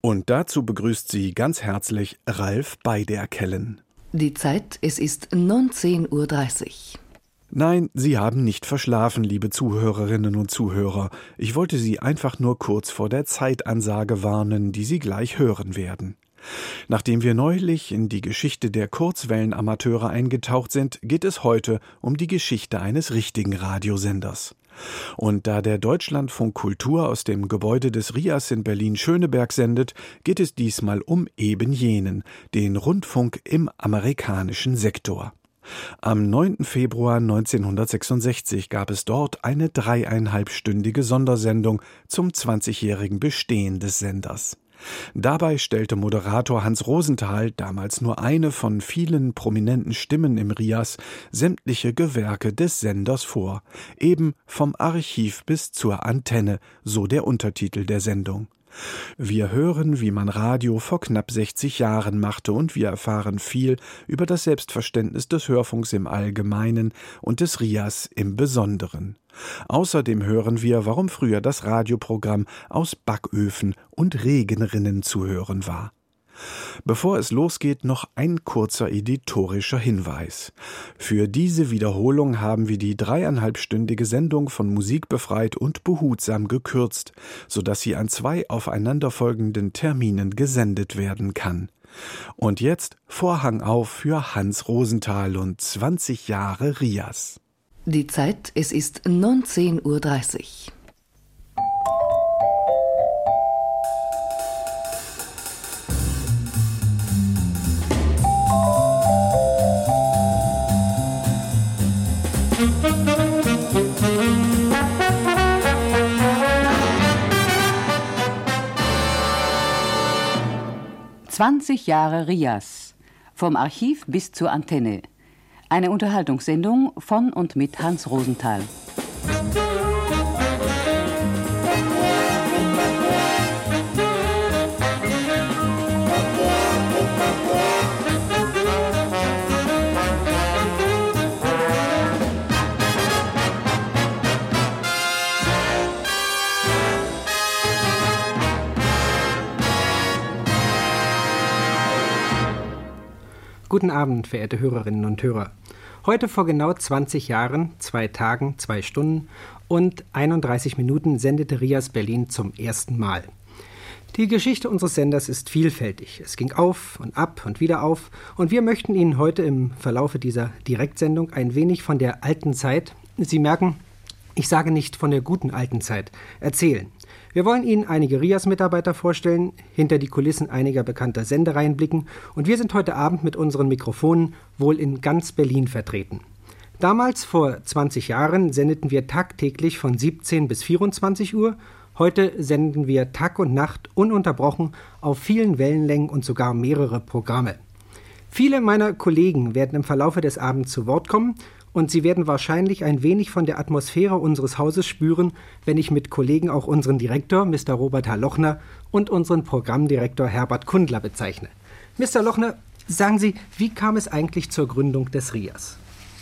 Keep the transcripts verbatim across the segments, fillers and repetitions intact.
Und dazu begrüßt Sie ganz herzlich Ralf Beiderkellen. Die Zeit, es ist neunzehn Uhr dreißig. Nein, Sie haben nicht verschlafen, liebe Zuhörerinnen und Zuhörer. Ich wollte Sie einfach nur kurz vor der Zeitansage warnen, die Sie gleich hören werden. Nachdem wir neulich in die Geschichte der Kurzwellenamateure eingetaucht sind, geht es heute um die Geschichte eines richtigen Radiosenders. Und da der Deutschlandfunk Kultur aus dem Gebäude des R I A S in Berlin-Schöneberg sendet, geht es diesmal um eben jenen, den Rundfunk im amerikanischen Sektor. Am neunten Februar neunzehnhundertsechsundsechzig gab es dort eine dreieinhalbstündige Sondersendung zum zwanzigjährigen Bestehen des Senders. Dabei stellte Moderator Hans Rosenthal, damals nur eine von vielen prominenten Stimmen im R I A S, sämtliche Gewerke des Senders vor, eben vom Archiv bis zur Antenne, so der Untertitel der Sendung. Wir hören, wie man Radio vor knapp sechzig Jahren machte, und wir erfahren viel über das Selbstverständnis des Hörfunks im Allgemeinen und des R I A S im Besonderen. Außerdem hören wir, warum früher das Radioprogramm aus Backöfen und Regenrinnen zu hören war. Bevor es losgeht, noch ein kurzer editorischer Hinweis. Für diese Wiederholung haben wir die dreieinhalbstündige Sendung von Musik befreit und behutsam gekürzt, sodass sie an zwei aufeinanderfolgenden Terminen gesendet werden kann. Und jetzt Vorhang auf für Hans Rosenthal und zwanzig Jahre R I A S. Die Zeit, es ist neunzehn Uhr dreißig. zwanzig Jahre R I A S. Vom Archiv bis zur Antenne. Eine Unterhaltungssendung von und mit Hans Rosenthal. Guten Abend, verehrte Hörerinnen und Hörer. Heute vor genau zwanzig Jahren, zwei Tagen, zwei Stunden und einunddreißig Minuten sendete R I A S Berlin zum ersten Mal. Die Geschichte unseres Senders ist vielfältig. Es ging auf und ab und wieder auf, und wir möchten Ihnen heute im Verlaufe dieser Direktsendung ein wenig von der alten Zeit, Sie merken, ich sage nicht von der guten alten Zeit, erzählen. Wir wollen Ihnen einige R I A S-Mitarbeiter vorstellen, hinter die Kulissen einiger bekannter Sendereien blicken, und wir sind heute Abend mit unseren Mikrofonen wohl in ganz Berlin vertreten. Damals, vor zwanzig Jahren, sendeten wir tagtäglich von siebzehn bis vierundzwanzig Uhr. Heute senden wir Tag und Nacht ununterbrochen auf vielen Wellenlängen und sogar mehrere Programme. Viele meiner Kollegen werden im Verlaufe des Abends zu Wort kommen, und Sie werden wahrscheinlich ein wenig von der Atmosphäre unseres Hauses spüren, wenn ich mit Kollegen auch unseren Direktor, Mister Robert H. Lochner, und unseren Programmdirektor Herbert Kundler bezeichne. Mister Lochner, sagen Sie, wie kam es eigentlich zur Gründung des R I A S?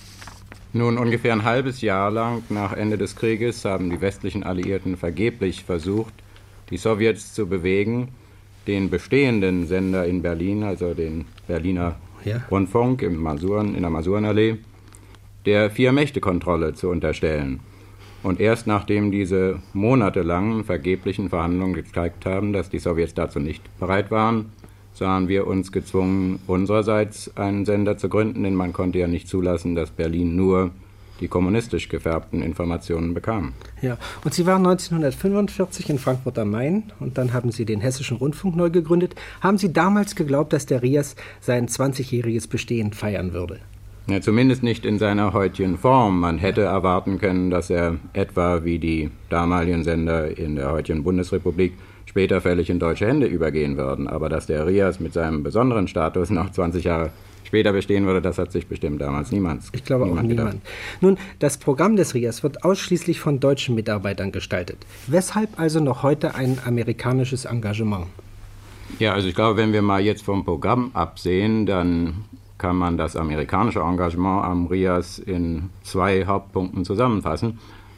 Nun, ungefähr ein halbes Jahr lang nach Ende des Krieges haben die westlichen Alliierten vergeblich versucht, die Sowjets zu bewegen, den bestehenden Sender in Berlin, also den Berliner ja. Rundfunk im Masuren, in der Masurenallee, der Vier-Mächte-Kontrolle zu unterstellen. Und erst nachdem diese monatelangen vergeblichen Verhandlungen gezeigt haben, dass die Sowjets dazu nicht bereit waren, sahen wir uns gezwungen, unsererseits einen Sender zu gründen, denn man konnte ja nicht zulassen, dass Berlin nur die kommunistisch gefärbten Informationen bekam. Ja, und Sie waren neunzehnhundertfünfundvierzig in Frankfurt am Main, und dann haben Sie den Hessischen Rundfunk neu gegründet. Haben Sie damals geglaubt, dass der R I A S sein zwanzigjähriges Bestehen feiern würde? Ja, zumindest nicht in seiner heutigen Form. Man hätte erwarten können, dass er etwa wie die damaligen Sender in der heutigen Bundesrepublik später völlig in deutsche Hände übergehen würden. Aber dass der R I A S mit seinem besonderen Status noch zwanzig Jahre später bestehen würde, das hat sich bestimmt damals niemand Ich glaube niemand auch niemand. Gedacht. Nun, das Programm des R I A S wird ausschließlich von deutschen Mitarbeitern gestaltet. Weshalb also noch heute ein amerikanisches Engagement? Ja, also ich glaube, wenn wir mal jetzt vom Programm absehen, dann kann man das amerikanische Engagement am R I A S in zwei Hauptpunkten zusammenfassen.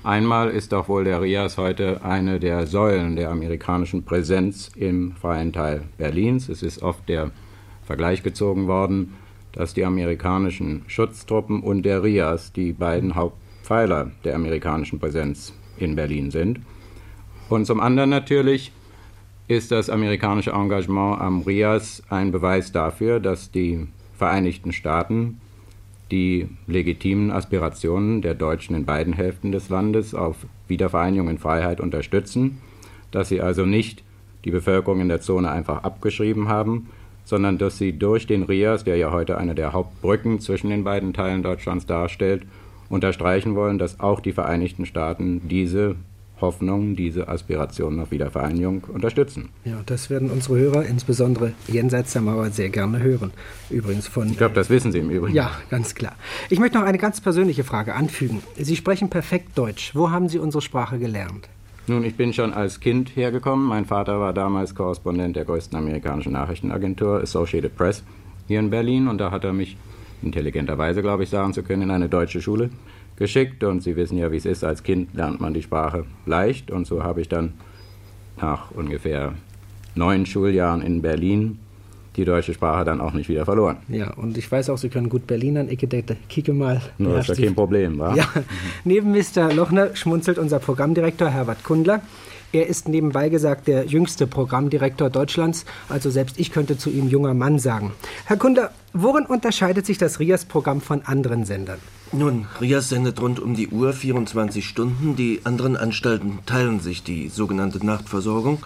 Einmal ist doch wohl der RIAS heute eine der Säulen der amerikanischen Präsenz im freien Teil Berlins. Es ist oft der Vergleich gezogen worden, dass die amerikanischen Schutztruppen und der RIAS die beiden Hauptpfeiler der amerikanischen Präsenz in Berlin sind. Und zum anderen natürlich ist das amerikanische Engagement am RIAS ein Beweis dafür, dass die Vereinigten Staaten die legitimen Aspirationen der Deutschen in beiden Hälften des Landes auf Wiedervereinigung in Freiheit unterstützen, dass sie also nicht die Bevölkerung in der Zone einfach abgeschrieben haben, sondern dass sie durch den RIAS, der ja heute eine der Hauptbrücken zwischen den beiden Teilen Deutschlands darstellt, unterstreichen wollen, dass auch die Vereinigten Staaten diese Hoffnung, diese Aspirationen auf Wiedervereinigung unterstützen. Ja, das werden unsere Hörer, insbesondere jenseits der Mauer, sehr gerne hören. Übrigens von. Ich glaube, das wissen Sie im Übrigen. Ja, ganz klar. Ich möchte noch eine ganz persönliche Frage anfügen. Sie sprechen perfekt Deutsch. Wo haben Sie unsere Sprache gelernt? Nun, ich bin schon als Kind hergekommen. Mein Vater war damals Korrespondent der größten amerikanischen Nachrichtenagentur, Associated Press, hier in Berlin. Und da hat er mich intelligenterweise, glaube ich, sagen zu können, in eine deutsche Schule geschickt. Und Sie wissen ja, wie es ist, als Kind lernt man die Sprache leicht. Und so habe ich dann nach ungefähr neun Schuljahren in Berlin die deutsche Sprache dann auch nicht wieder verloren. Ja, und ich weiß auch, Sie können gut Berlinern. Ich denke, kicke mal. Nur das ist ja kein Problem, wa? Ja. Neben Mister Lochner schmunzelt unser Programmdirektor Herbert Kundler. Er ist nebenbei gesagt der jüngste Programmdirektor Deutschlands, also selbst ich könnte zu ihm junger Mann sagen. Herr Kundler, worin unterscheidet sich das RIAS-Programm von anderen Sendern? Nun, RIAS sendet rund um die Uhr, vierundzwanzig Stunden. Die anderen Anstalten teilen sich die sogenannte Nachtversorgung.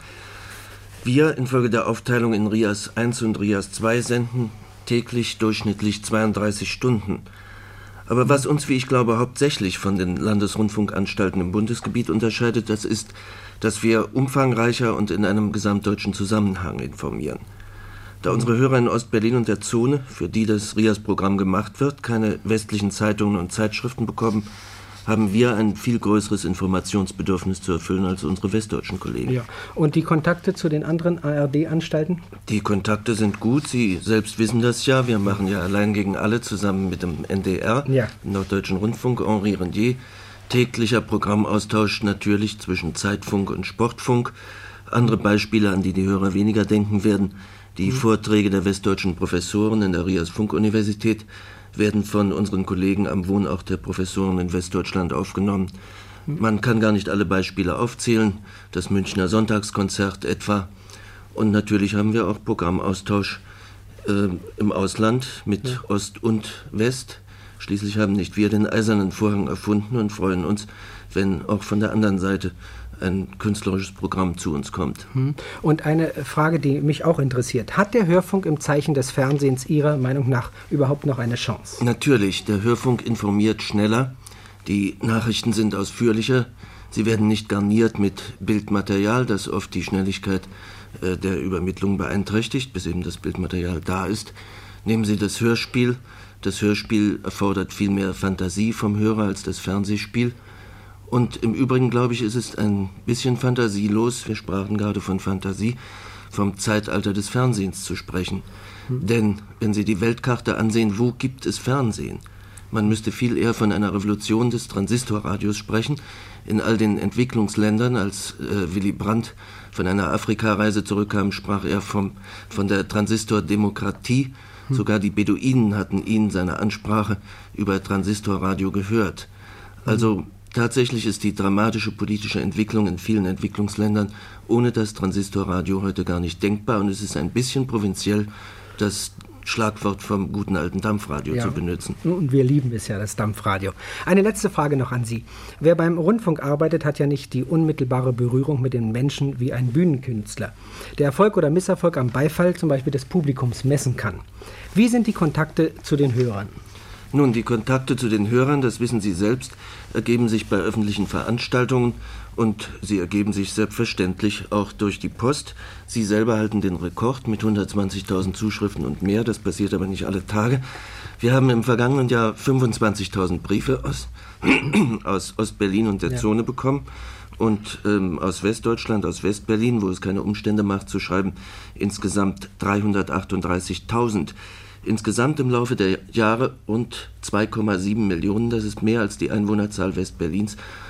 Wir infolge der Aufteilung in RIAS eins und RIAS zwei senden täglich durchschnittlich zweiunddreißig Stunden. Aber was uns, wie ich glaube, hauptsächlich von den Landesrundfunkanstalten im Bundesgebiet unterscheidet, das ist, dass wir umfangreicher und in einem gesamtdeutschen Zusammenhang informieren. Da unsere Hörer in Ostberlin und der Zone, für die das RIAS-Programm gemacht wird, keine westlichen Zeitungen und Zeitschriften bekommen, haben wir ein viel größeres Informationsbedürfnis zu erfüllen als unsere westdeutschen Kollegen. Ja. Und die Kontakte zu den anderen A R D-Anstalten? Die Kontakte sind gut. Sie selbst wissen das ja. Wir machen ja allein gegen alle zusammen mit dem N D R, ja. Norddeutschen Rundfunk, Henri Renier. Täglicher Programmaustausch natürlich zwischen Zeitfunk und Sportfunk. Andere Beispiele, an die die Hörer weniger denken werden. Die mhm. Vorträge der westdeutschen Professoren in der RIAS-Funkuniversität werden von unseren Kollegen am Wohnort der Professoren in Westdeutschland aufgenommen. Man kann gar nicht alle Beispiele aufzählen. Das Münchner Sonntagskonzert etwa. Und natürlich haben wir auch Programmaustausch äh, im Ausland mit ja. Ost und West. Schließlich haben nicht wir den Eisernen Vorhang erfunden und freuen uns, wenn auch von der anderen Seite ein künstlerisches Programm zu uns kommt. Und eine Frage, die mich auch interessiert. Hat der Hörfunk im Zeichen des Fernsehens Ihrer Meinung nach überhaupt noch eine Chance? Natürlich, der Hörfunk informiert schneller, die Nachrichten sind ausführlicher, sie werden nicht garniert mit Bildmaterial, das oft die Schnelligkeit äh, der Übermittlung beeinträchtigt, bis eben das Bildmaterial da ist. Nehmen Sie das Hörspiel. Das Hörspiel erfordert viel mehr Fantasie vom Hörer als das Fernsehspiel. Und im Übrigen, glaube ich, ist es ein bisschen fantasielos, wir sprachen gerade von Fantasie, vom Zeitalter des Fernsehens zu sprechen. Hm. Denn wenn Sie die Weltkarte ansehen, wo gibt es Fernsehen? Man müsste viel eher von einer Revolution des Transistorradios sprechen. In all den Entwicklungsländern, als äh, Willy Brandt von einer Afrikareise zurückkam, sprach er vom, von der Transistordemokratie. Hm. Sogar die Beduinen hatten ihn, seine Ansprache, über Transistorradio gehört. Also hm. Tatsächlich ist die dramatische politische Entwicklung in vielen Entwicklungsländern ohne das Transistorradio heute gar nicht denkbar und es ist ein bisschen provinziell, das Schlagwort vom guten alten Dampfradio ja. zu benutzen. Und wir lieben es ja, das Dampfradio. Eine letzte Frage noch an Sie. Wer beim Rundfunk arbeitet, hat ja nicht die unmittelbare Berührung mit den Menschen wie ein Bühnenkünstler, der Erfolg oder Misserfolg am Beifall zum Beispiel des Publikums messen kann. Wie sind die Kontakte zu den Hörern? Nun, die Kontakte zu den Hörern, das wissen Sie selbst, ergeben sich bei öffentlichen Veranstaltungen und sie ergeben sich selbstverständlich auch durch die Post. Sie selber halten den Rekord mit hundertzwanzigtausend Zuschriften und mehr, das passiert aber nicht alle Tage. Wir haben im vergangenen Jahr fünfundzwanzigtausend Briefe aus, aus Ostberlin und der ja. Zone bekommen und ähm, aus Westdeutschland, aus Westberlin, wo es keine Umstände macht zu schreiben, insgesamt dreihundertachtunddreißigtausend. Insgesamt im Laufe der Jahre rund zwei Komma sieben Millionen, das ist mehr als die Einwohnerzahl Westberlins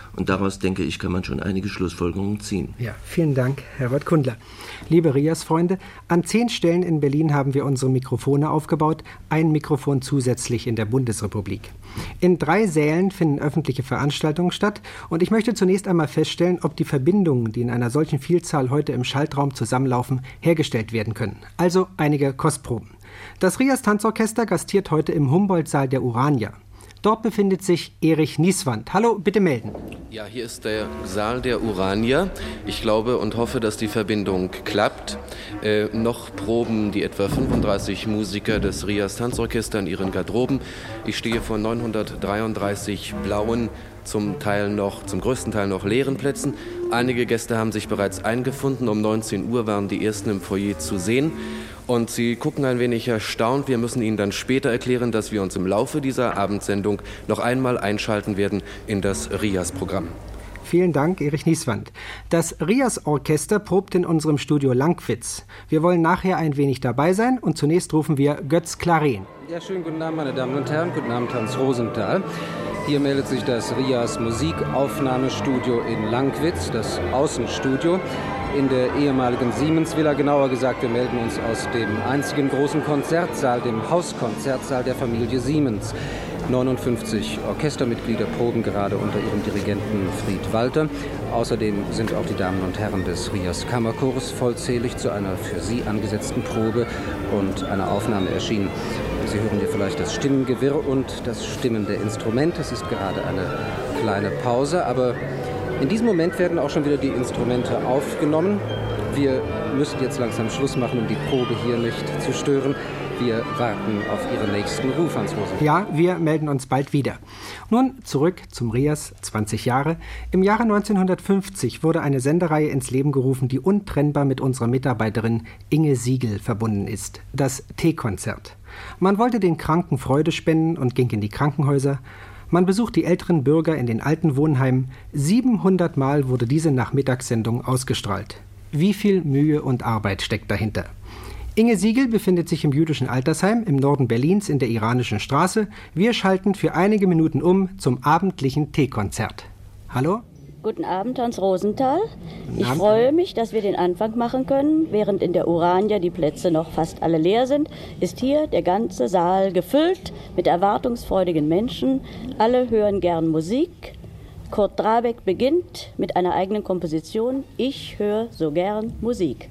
Und daraus, denke ich, kann man schon einige Schlussfolgerungen ziehen. Ja, vielen Dank, Herr Rott-Kundler. Liebe Rias-Freunde, an zehn Stellen in Berlin haben wir unsere Mikrofone aufgebaut, ein Mikrofon zusätzlich in der Bundesrepublik. In drei Sälen finden öffentliche Veranstaltungen statt und ich möchte zunächst einmal feststellen, ob die Verbindungen, die in einer solchen Vielzahl heute im Schaltraum zusammenlaufen, hergestellt werden können. Also einige Kostproben. Das Rias Tanzorchester gastiert heute im Humboldt-Saal der Urania. Dort befindet sich Erich Nieswand. Hallo, bitte melden. Ja, hier ist der Saal der Urania. Ich glaube und hoffe, dass die Verbindung klappt. Äh, noch proben die etwa fünfunddreißig Musiker des Rias Tanzorchester in ihren Garderoben. Ich stehe vor neunhundertdreiunddreißig blauen, zum Teil noch, zum größten Teil noch leeren Plätzen. Einige Gäste haben sich bereits eingefunden. Um neunzehn Uhr waren die ersten im Foyer zu sehen. Und sie gucken ein wenig erstaunt. Wir müssen Ihnen dann später erklären, dass wir uns im Laufe dieser Abendsendung noch einmal einschalten werden in das Rias-Programm. Vielen Dank, Erich Nieswand. Das Rias-Orchester probt in unserem Studio Langwitz. Wir wollen nachher ein wenig dabei sein und zunächst rufen wir Götz Claren. Ja, schönen guten Abend, meine Damen und Herren. Guten Abend, Hans Rosenthal. Hier meldet sich das Rias Musikaufnahmestudio in Langwitz, das Außenstudio. In der ehemaligen Siemens-Villa, genauer gesagt, wir melden uns aus dem einzigen großen Konzertsaal, dem Hauskonzertsaal der Familie Siemens. neunundfünfzig Orchestermitglieder proben gerade unter ihrem Dirigenten Fried Walter. Außerdem sind auch die Damen und Herren des Rias Kammerchors vollzählig zu einer für sie angesetzten Probe und einer Aufnahme erschienen. Sie hören hier vielleicht das Stimmengewirr und das Stimmen der Instrumente. Es ist gerade eine kleine Pause, aber in diesem Moment werden auch schon wieder die Instrumente aufgenommen. Wir müssen jetzt langsam Schluss machen, um die Probe hier nicht zu stören. Wir warten auf Ihren nächsten Ruf, Hans Rosenthal. Ja, wir melden uns bald wieder. Nun zurück zum Rias, zwanzig Jahre. Im Jahre neunzehnhundertfünfzig wurde eine Sendereihe ins Leben gerufen, die untrennbar mit unserer Mitarbeiterin Inge Siegel verbunden ist. Das Teekonzert. Man wollte den Kranken Freude spenden und ging in die Krankenhäuser. Man besucht die älteren Bürger in den alten Wohnheimen. siebenhundert Mal wurde diese Nachmittagssendung ausgestrahlt. Wie viel Mühe und Arbeit steckt dahinter? Inge Siegel befindet sich im jüdischen Altersheim im Norden Berlins in der Iranischen Straße. Wir schalten für einige Minuten um zum abendlichen Teekonzert. Hallo? Guten Abend, Hans Rosenthal. Guten Ich Abend. freue mich, dass wir den Anfang machen können. Während in der Urania die Plätze noch fast alle leer sind, ist hier der ganze Saal gefüllt mit erwartungsfreudigen Menschen. Alle hören gern Musik. Kurt Drabeck beginnt mit einer eigenen Komposition. Ich höre so gern Musik.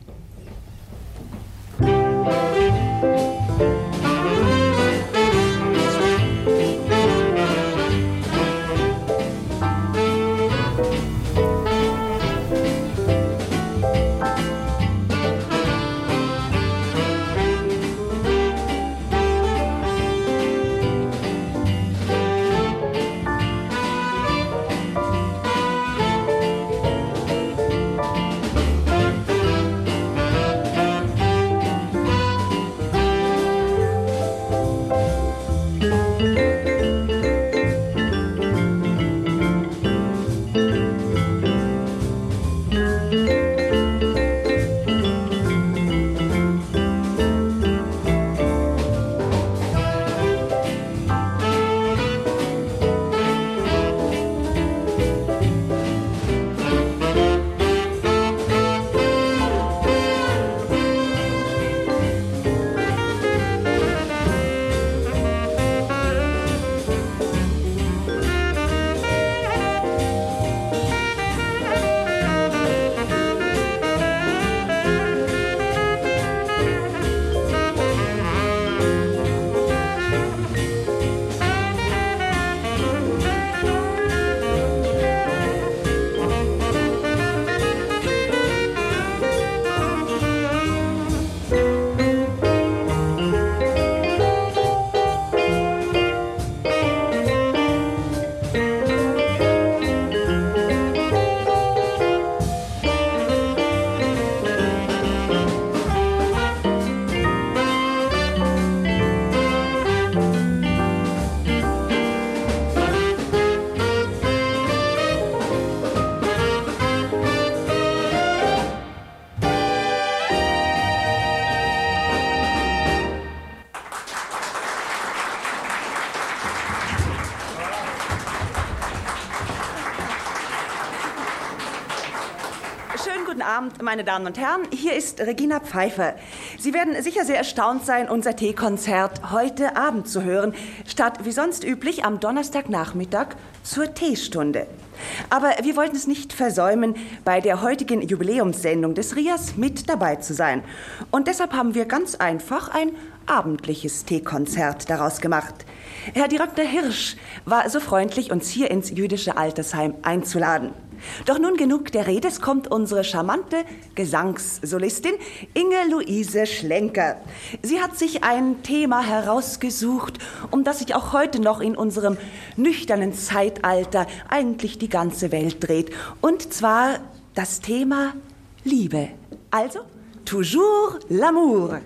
Abend, meine Damen und Herren. Hier ist Regina Pfeiffer. Sie werden sicher sehr erstaunt sein, unser Teekonzert heute Abend zu hören, statt wie sonst üblich am Donnerstagnachmittag zur Teestunde. Aber wir wollten es nicht versäumen, bei der heutigen Jubiläumssendung des R I A S mit dabei zu sein. Und deshalb haben wir ganz einfach ein abendliches Teekonzert daraus gemacht. Herr Direktor Hirsch war so freundlich, uns hier ins jüdische Altersheim einzuladen. Doch nun genug der Rede, es kommt unsere charmante Gesangssolistin Inge-Luise Schlenker. Sie hat sich ein Thema herausgesucht, um das sich auch heute noch in unserem nüchternen Zeitalter eigentlich die ganze Welt dreht. Und zwar das Thema Liebe. Also, toujours l'amour.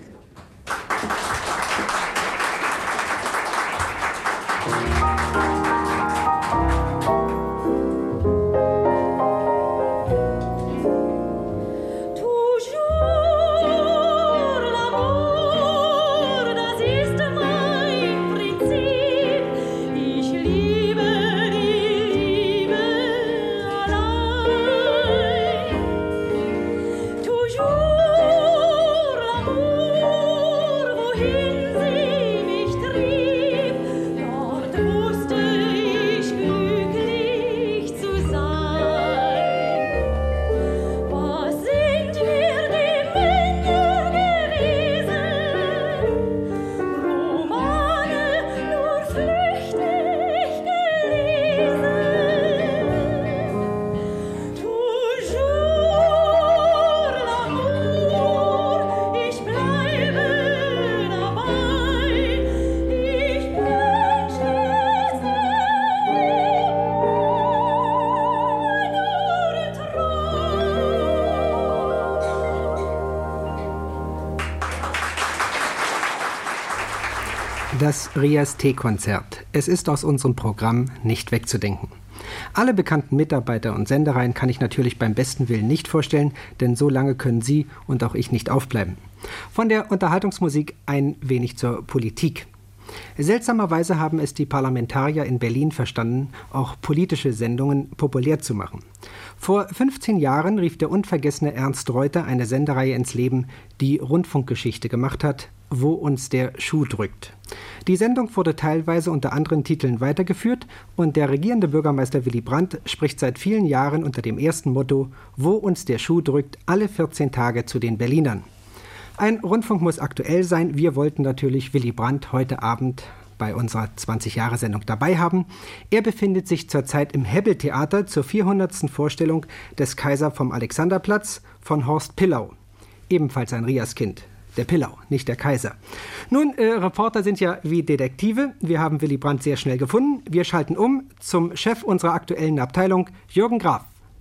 Das R I A S Teekonzert. Es ist aus unserem Programm nicht wegzudenken. Alle bekannten Mitarbeiter und Sendereien kann ich natürlich beim besten Willen nicht vorstellen, denn so lange können Sie und auch ich nicht aufbleiben. Von der Unterhaltungsmusik ein wenig zur Politik. Seltsamerweise haben es die Parlamentarier in Berlin verstanden, auch politische Sendungen populär zu machen. Vor fünfzehn Jahren rief der unvergessene Ernst Reuter eine Sendereihe ins Leben, die Rundfunkgeschichte gemacht hat, Wo uns der Schuh drückt. Die Sendung wurde teilweise unter anderen Titeln weitergeführt und der regierende Bürgermeister Willy Brandt spricht seit vielen Jahren unter dem ersten Motto Wo uns der Schuh drückt alle vierzehn Tage zu den Berlinern. Ein Rundfunk muss aktuell sein. Wir wollten natürlich Willy Brandt heute Abend bei unserer zwanzig-Jahre-Sendung dabei haben. Er befindet sich zurzeit im Hebbel-Theater zur vierhundertsten Vorstellung des Kaiser vom Alexanderplatz von Horst Pillau. Ebenfalls ein R I A S-Kind. Der Pillau, nicht der Kaiser. Nun, äh, Reporter sind ja wie Detektive. Wir haben Willy Brandt sehr schnell gefunden. Wir schalten um zum Chef unserer aktuellen Abteilung, Jürgen Graf.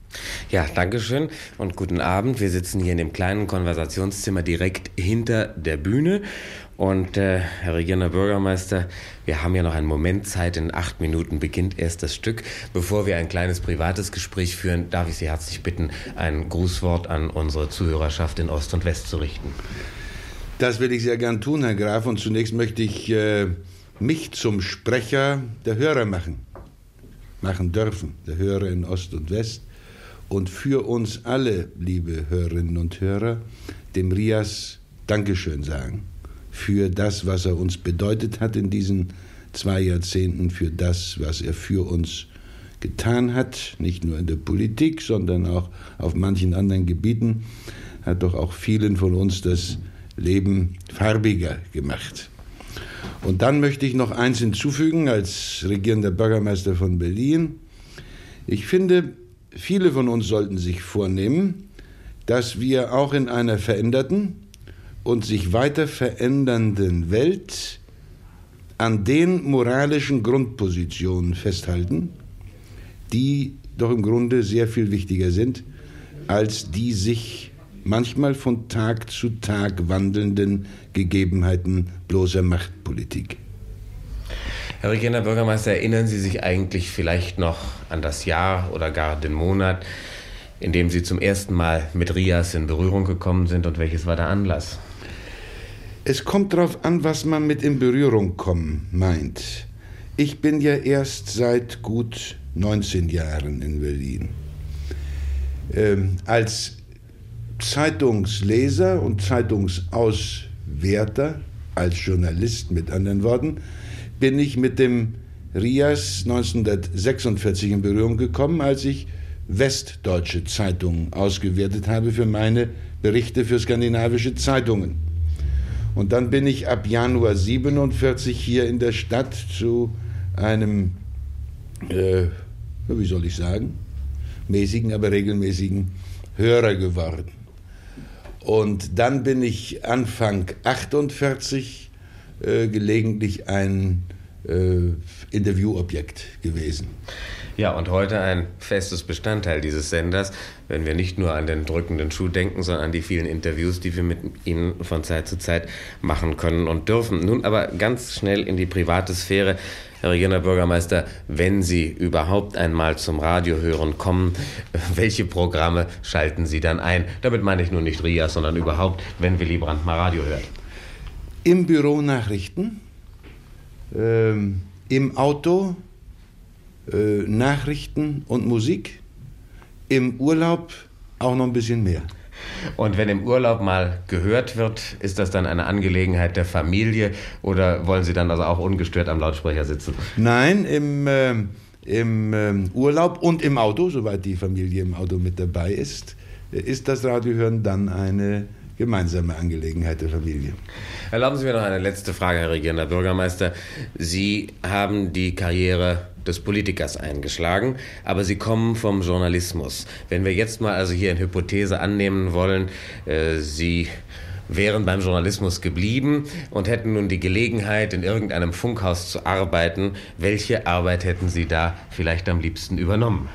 Ja, danke schön und guten Abend. Wir sitzen hier in dem kleinen Konversationszimmer direkt hinter der Bühne. Und äh, Herr regierender Bürgermeister, wir haben ja noch einen Moment Zeit. In acht Minuten beginnt erst das Stück. Bevor wir ein kleines privates Gespräch führen, darf ich Sie herzlich bitten, ein Grußwort an unsere Zuhörerschaft in Ost und West zu richten. Das will ich sehr gern tun, Herr Graf. Und zunächst möchte ich äh, mich zum Sprecher der Hörer machen. Machen dürfen, der Hörer in Ost und West. Und für uns alle, liebe Hörerinnen und Hörer, dem R I A S Dankeschön sagen. Für das, was er uns bedeutet hat in diesen zwei Jahrzehnten, für das, was er für uns getan hat, nicht nur in der Politik, sondern auch auf manchen anderen Gebieten, hat doch auch vielen von uns das Leben farbiger gemacht. Und dann möchte ich noch eins hinzufügen als regierender Bürgermeister von Berlin. Ich finde, viele von uns sollten sich vornehmen, dass wir auch in einer veränderten und sich weiter verändernden Welt an den moralischen Grundpositionen festhalten, die doch im Grunde sehr viel wichtiger sind als die sich manchmal von Tag zu Tag wandelnden Gegebenheiten bloßer Machtpolitik. Herr regierender Bürgermeister, erinnern Sie sich eigentlich vielleicht noch an das Jahr oder gar den Monat, in dem Sie zum ersten Mal mit R I A S in Berührung gekommen sind, und welches war der Anlass? Es kommt darauf an, was man mit in Berührung kommen meint. Ich bin ja erst seit gut neunzehn Jahren in Berlin. Ähm, als Zeitungsleser und Zeitungsauswerter, als Journalist mit anderen Worten, bin ich mit dem R I A S neunzehnhundertsechsundvierzig in Berührung gekommen, als ich westdeutsche Zeitungen ausgewertet habe für meine Berichte für skandinavische Zeitungen. Und dann bin ich ab Januar siebenundvierzig hier in der Stadt zu einem, äh, wie soll ich sagen, mäßigen, aber regelmäßigen Hörer geworden. Und dann bin ich Anfang achtundvierzig äh, gelegentlich ein äh, Interviewobjekt gewesen. Ja, und heute ein festes Bestandteil dieses Senders, wenn wir nicht nur an den drückenden Schuh denken, sondern an die vielen Interviews, die wir mit Ihnen von Zeit zu Zeit machen können und dürfen. Nun aber ganz schnell in die private Sphäre. Herr Regierender Bürgermeister, wenn Sie überhaupt einmal zum Radiohören kommen, welche Programme schalten Sie dann ein? Damit meine ich nur nicht R I A S, sondern überhaupt, wenn Willy Brandt mal Radio hört. Im Büro Nachrichten, ähm, im Auto äh, Nachrichten und Musik, im Urlaub auch noch ein bisschen mehr. Und wenn im Urlaub mal gehört wird, ist das dann eine Angelegenheit der Familie oder wollen Sie dann also auch ungestört am Lautsprecher sitzen? Nein, im, äh, im äh, Urlaub und im Auto, soweit die Familie im Auto mit dabei ist, ist das Radiohören dann eine gemeinsame Angelegenheit der Familie. Erlauben Sie mir noch eine letzte Frage, Herr Regierender Bürgermeister. Sie haben die Karriere des Politikers eingeschlagen, aber Sie kommen vom Journalismus. Wenn wir jetzt mal also hier in Hypothese annehmen wollen, äh, Sie wären beim Journalismus geblieben und hätten nun die Gelegenheit, in irgendeinem Funkhaus zu arbeiten, welche Arbeit hätten Sie da vielleicht am liebsten übernommen?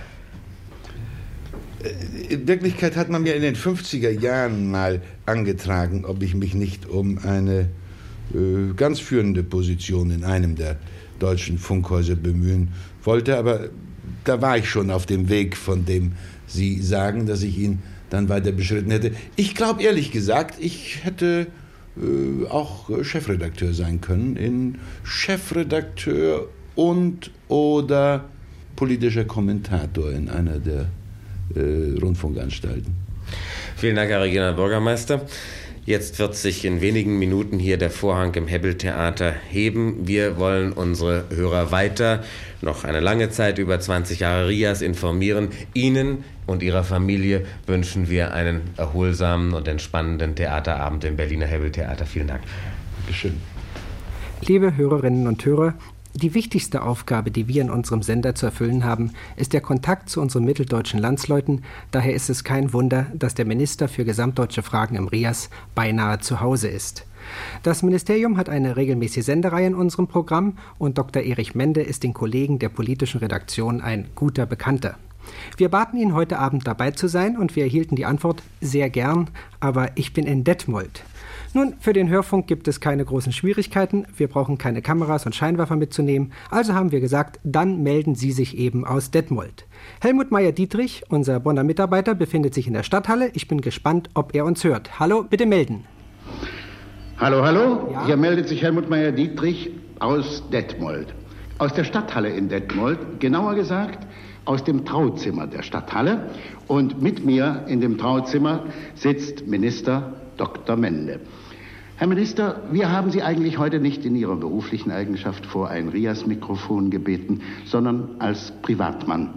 In Wirklichkeit hat man mir in den fünfziger Jahren mal angetragen, ob ich mich nicht um eine äh, ganz führende Position in einem der deutschen Funkhäuser bemühen wollte, aber da war ich schon auf dem Weg, von dem Sie sagen, dass ich ihn dann weiter beschritten hätte. Ich glaube ehrlich gesagt, ich hätte äh, auch Chefredakteur sein können, in Chefredakteur und oder politischer Kommentator in einer der äh, Rundfunkanstalten. Vielen Dank, Herr Regierender Bürgermeister. Jetzt wird sich in wenigen Minuten hier der Vorhang im Hebbel-Theater heben. Wir wollen unsere Hörer weiter noch eine lange Zeit über zwanzig Jahre R I A S informieren. Ihnen und Ihrer Familie wünschen wir einen erholsamen und entspannenden Theaterabend im Berliner Hebbel-Theater. Vielen Dank. Dankeschön. Liebe Hörerinnen und Hörer, die wichtigste Aufgabe, die wir in unserem Sender zu erfüllen haben, ist der Kontakt zu unseren mitteldeutschen Landsleuten. Daher ist es kein Wunder, dass der Minister für gesamtdeutsche Fragen im R I A S beinahe zu Hause ist. Das Ministerium hat eine regelmäßige Sendereihe in unserem Programm und Doktor Erich Mende ist den Kollegen der politischen Redaktion ein guter Bekannter. Wir baten ihn, heute Abend dabei zu sein und wir erhielten die Antwort, sehr gern, aber ich bin in Detmold. Nun, für den Hörfunk gibt es keine großen Schwierigkeiten. Wir brauchen keine Kameras und Scheinwerfer mitzunehmen. Also haben wir gesagt, dann melden Sie sich eben aus Detmold. Helmut Meyer-Dietrich, unser Bonner Mitarbeiter, befindet sich in der Stadthalle. Ich bin gespannt, ob er uns hört. Hallo, bitte melden. Hallo, hallo. Ja? Hier meldet sich Helmut Meyer-Dietrich aus Detmold. Aus der Stadthalle in Detmold, genauer gesagt aus dem Trauzimmer der Stadthalle. Und mit mir in dem Trauzimmer sitzt Minister Doktor Mende. Herr Minister, wir haben Sie eigentlich heute nicht in Ihrer beruflichen Eigenschaft vor ein R I A S-Mikrofon gebeten, sondern als Privatmann.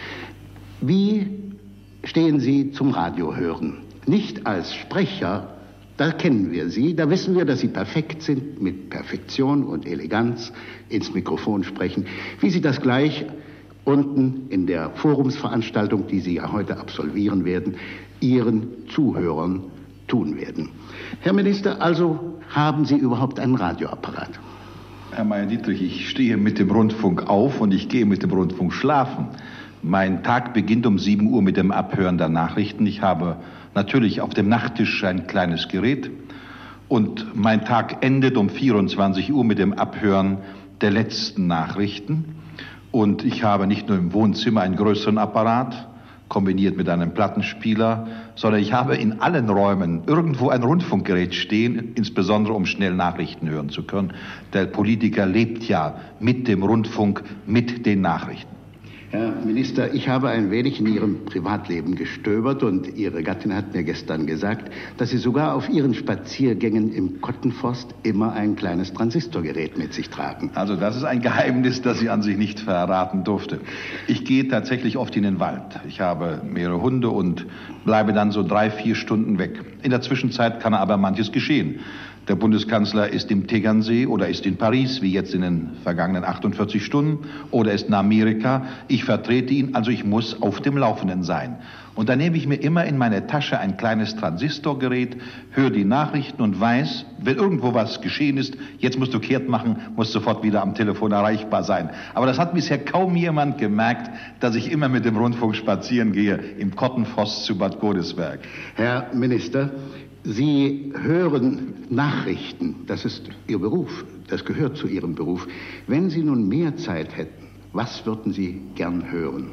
Wie stehen Sie zum Radiohören? Nicht als Sprecher, da kennen wir Sie, da wissen wir, dass Sie perfekt sind, mit Perfektion und Eleganz ins Mikrofon sprechen. Wie Sie das gleich unten in der Forumsveranstaltung, die Sie ja heute absolvieren werden, Ihren Zuhörern tun werden. Herr Minister, also haben Sie überhaupt einen Radioapparat? Herr Meyer-Dietrich, ich stehe mit dem Rundfunk auf und ich gehe mit dem Rundfunk schlafen. Mein Tag beginnt um sieben Uhr mit dem Abhören der Nachrichten. Ich habe natürlich auf dem Nachttisch ein kleines Gerät und mein Tag endet um vierundzwanzig Uhr mit dem Abhören der letzten Nachrichten. Und ich habe nicht nur im Wohnzimmer einen größeren Apparat, kombiniert mit einem Plattenspieler, sondern ich habe in allen Räumen irgendwo ein Rundfunkgerät stehen, insbesondere um schnell Nachrichten hören zu können. Der Politiker lebt ja mit dem Rundfunk, mit den Nachrichten. Herr Minister, ich habe ein wenig in Ihrem Privatleben gestöbert und Ihre Gattin hat mir gestern gesagt, dass Sie sogar auf Ihren Spaziergängen im Kottenforst immer ein kleines Transistorgerät mit sich tragen. Also das ist ein Geheimnis, das ich an sich nicht verraten durfte. Ich gehe tatsächlich oft in den Wald. Ich habe mehrere Hunde und bleibe dann so drei, vier Stunden weg. In der Zwischenzeit kann aber manches geschehen. Der Bundeskanzler ist im Tegernsee oder ist in Paris, wie jetzt in den vergangenen achtundvierzig Stunden, oder ist in Amerika. Ich vertrete ihn, also ich muss auf dem Laufenden sein. Und dann nehme ich mir immer in meine Tasche ein kleines Transistorgerät, höre die Nachrichten und weiß, wenn irgendwo was geschehen ist, jetzt musst du kehrt machen, musst sofort wieder am Telefon erreichbar sein. Aber das hat bisher kaum jemand gemerkt, dass ich immer mit dem Rundfunk spazieren gehe, im Kottenforst zu Bad Godesberg. Herr Minister, Sie hören Nachrichten, das ist Ihr Beruf, das gehört zu Ihrem Beruf. Wenn Sie nun mehr Zeit hätten, was würden Sie gern hören?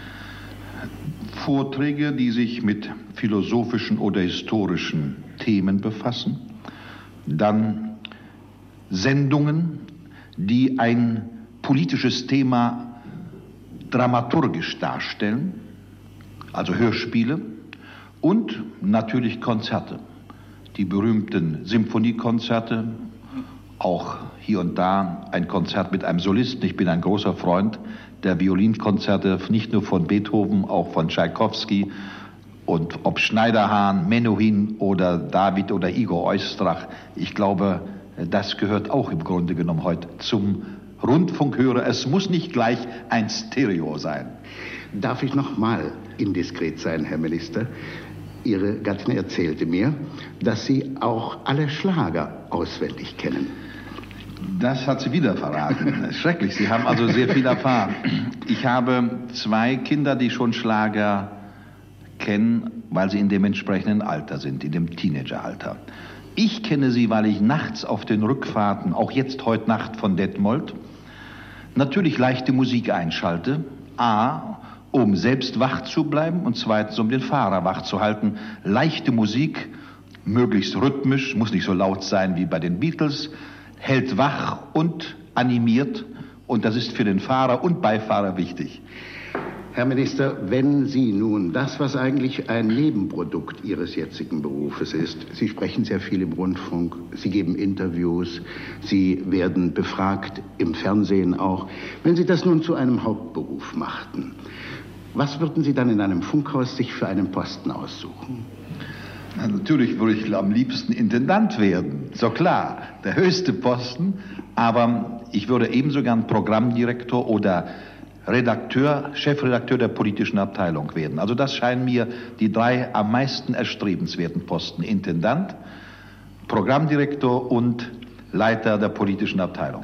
Vorträge, die sich mit philosophischen oder historischen Themen befassen. Dann Sendungen, die ein politisches Thema dramaturgisch darstellen, also Hörspiele. Und natürlich Konzerte. Die berühmten Symphoniekonzerte, auch hier und da ein Konzert mit einem Solisten. Ich bin ein großer Freund der Violinkonzerte, nicht nur von Beethoven, auch von Tschaikowski. Und ob Schneiderhahn, Menuhin oder David oder Igor Oistrach, ich glaube, das gehört auch im Grunde genommen heute zum Rundfunkhörer. Es muss nicht gleich ein Stereo sein. Darf ich noch mal indiskret sein, Herr Minister? Ihre Gattin erzählte mir, dass Sie auch alle Schlager auswendig kennen. Das hat sie wieder verraten. Schrecklich, Sie haben also sehr viel erfahren. Ich habe zwei Kinder, die schon Schlager kennen, weil sie in dem entsprechenden Alter sind, in dem Teenageralter. Ich kenne sie, weil ich nachts auf den Rückfahrten, auch jetzt heute Nacht von Detmold, natürlich leichte Musik einschalte. A, um selbst wach zu bleiben und zweitens, um den Fahrer wach zu halten. Leichte Musik, möglichst rhythmisch, muss nicht so laut sein wie bei den Beatles, hält wach und animiert und das ist für den Fahrer und Beifahrer wichtig. Herr Minister, wenn Sie nun das, was eigentlich ein Nebenprodukt Ihres jetzigen Berufes ist, Sie sprechen sehr viel im Rundfunk, Sie geben Interviews, Sie werden befragt, im Fernsehen auch. Wenn Sie das nun zu einem Hauptberuf machten, was würden Sie dann in einem Funkhaus sich für einen Posten aussuchen? Na, natürlich würde ich am liebsten Intendant werden, so klar, der höchste Posten, aber ich würde ebenso gern Programmdirektor oder Redakteur, Chefredakteur der politischen Abteilung werden. Also das scheinen mir die drei am meisten erstrebenswerten Posten. Intendant, Programmdirektor und Leiter der politischen Abteilung.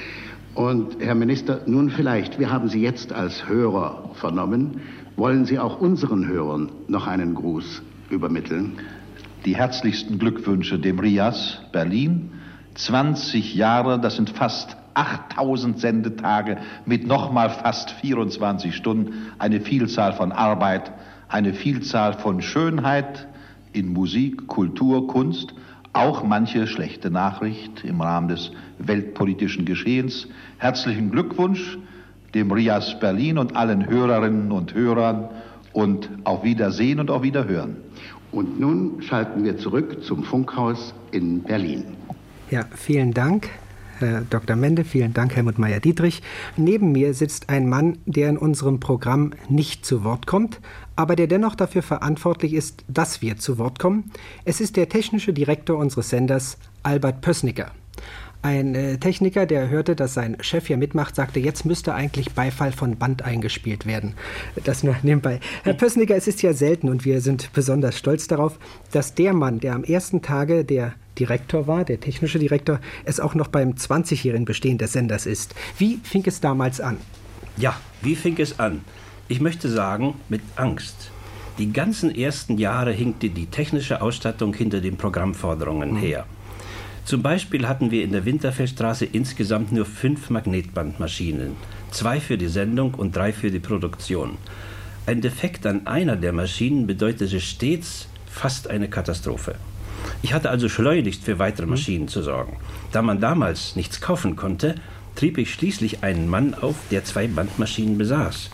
Und Herr Minister, nun vielleicht, wir haben Sie jetzt als Hörer vernommen. Wollen Sie auch unseren Hörern noch einen Gruß übermitteln? Die herzlichsten Glückwünsche dem RIAS Berlin. zwanzig Jahre, das sind fast achttausend Sendetage mit nochmal fast vierundzwanzig Stunden. Eine Vielzahl von Arbeit, eine Vielzahl von Schönheit in Musik, Kultur, Kunst. Auch manche schlechte Nachricht im Rahmen des weltpolitischen Geschehens. Herzlichen Glückwunsch dem RIAS Berlin und allen Hörerinnen und Hörern und auf Wiedersehen und auf Wiederhören. Und nun schalten wir zurück zum Funkhaus in Berlin. Ja, vielen Dank, Herr Doktor Mende, vielen Dank, Helmut Meyer-Dietrich. Neben mir sitzt ein Mann, der in unserem Programm nicht zu Wort kommt, aber der dennoch dafür verantwortlich ist, dass wir zu Wort kommen. Es ist der technische Direktor unseres Senders, Albert Pößnicker. Ein äh, Techniker, der hörte, dass sein Chef hier mitmacht, sagte, jetzt müsste eigentlich Beifall von Band eingespielt werden. Das nur nebenbei. Herr Pößnicker, es ist ja selten und wir sind besonders stolz darauf, dass der Mann, der am ersten Tage der Direktor war, der technische Direktor, es auch noch beim zwanzigjährigen Bestehen des Senders ist. Wie fing es damals an? Ja, wie fing es an? Ich möchte sagen, mit Angst. Die ganzen ersten Jahre hinkte die technische Ausstattung hinter den Programmforderungen mhm. her. Zum Beispiel hatten wir in der Winterfeldstraße insgesamt nur fünf Magnetbandmaschinen, zwei für die Sendung und drei für die Produktion. Ein Defekt an einer der Maschinen bedeutete stets fast eine Katastrophe. Ich hatte also schleunigst für weitere Maschinen zu sorgen. Da man damals nichts kaufen konnte, trieb ich schließlich einen Mann auf, der zwei Bandmaschinen besaß.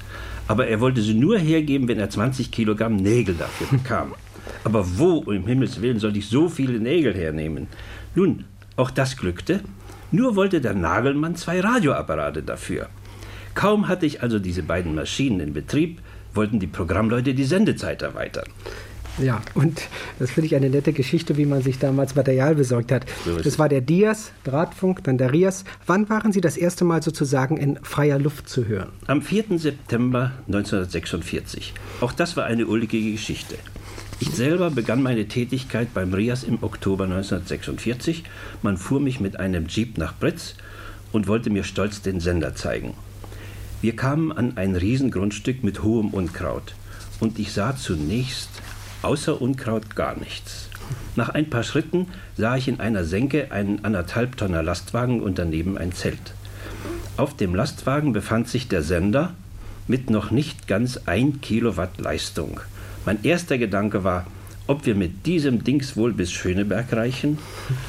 Aber er wollte sie nur hergeben, wenn er zwanzig Kilogramm Nägel dafür bekam. Aber wo, um Himmels Willen, soll ich so viele Nägel hernehmen? Nun, auch das glückte. Nur wollte der Nagelmann zwei Radioapparate dafür. Kaum hatte ich also diese beiden Maschinen in Betrieb, wollten die Programmleute die Sendezeit erweitern. Ja, und das finde ich eine nette Geschichte, wie man sich damals Material besorgt hat. Das war der Dias, Drahtfunk, dann der Rias. Wann waren Sie das erste Mal sozusagen in freier Luft zu hören? Am vierten September neunzehnhundertsechsundvierzig. Auch das war eine ulkige Geschichte. Ich selber begann meine Tätigkeit beim Rias im Oktober neunzehnhundertsechsundvierzig. Man fuhr mich mit einem Jeep nach Britz und wollte mir stolz den Sender zeigen. Wir kamen an ein Riesengrundstück mit hohem Unkraut. Und ich sah zunächst außer Unkraut gar nichts. Nach ein paar Schritten sah ich in einer Senke einen anderthalb Tonner Lastwagen und daneben ein Zelt. Auf dem Lastwagen befand sich der Sender mit noch nicht ganz ein Kilowatt Leistung. Mein erster Gedanke war, ob wir mit diesem Dings wohl bis Schöneberg reichen.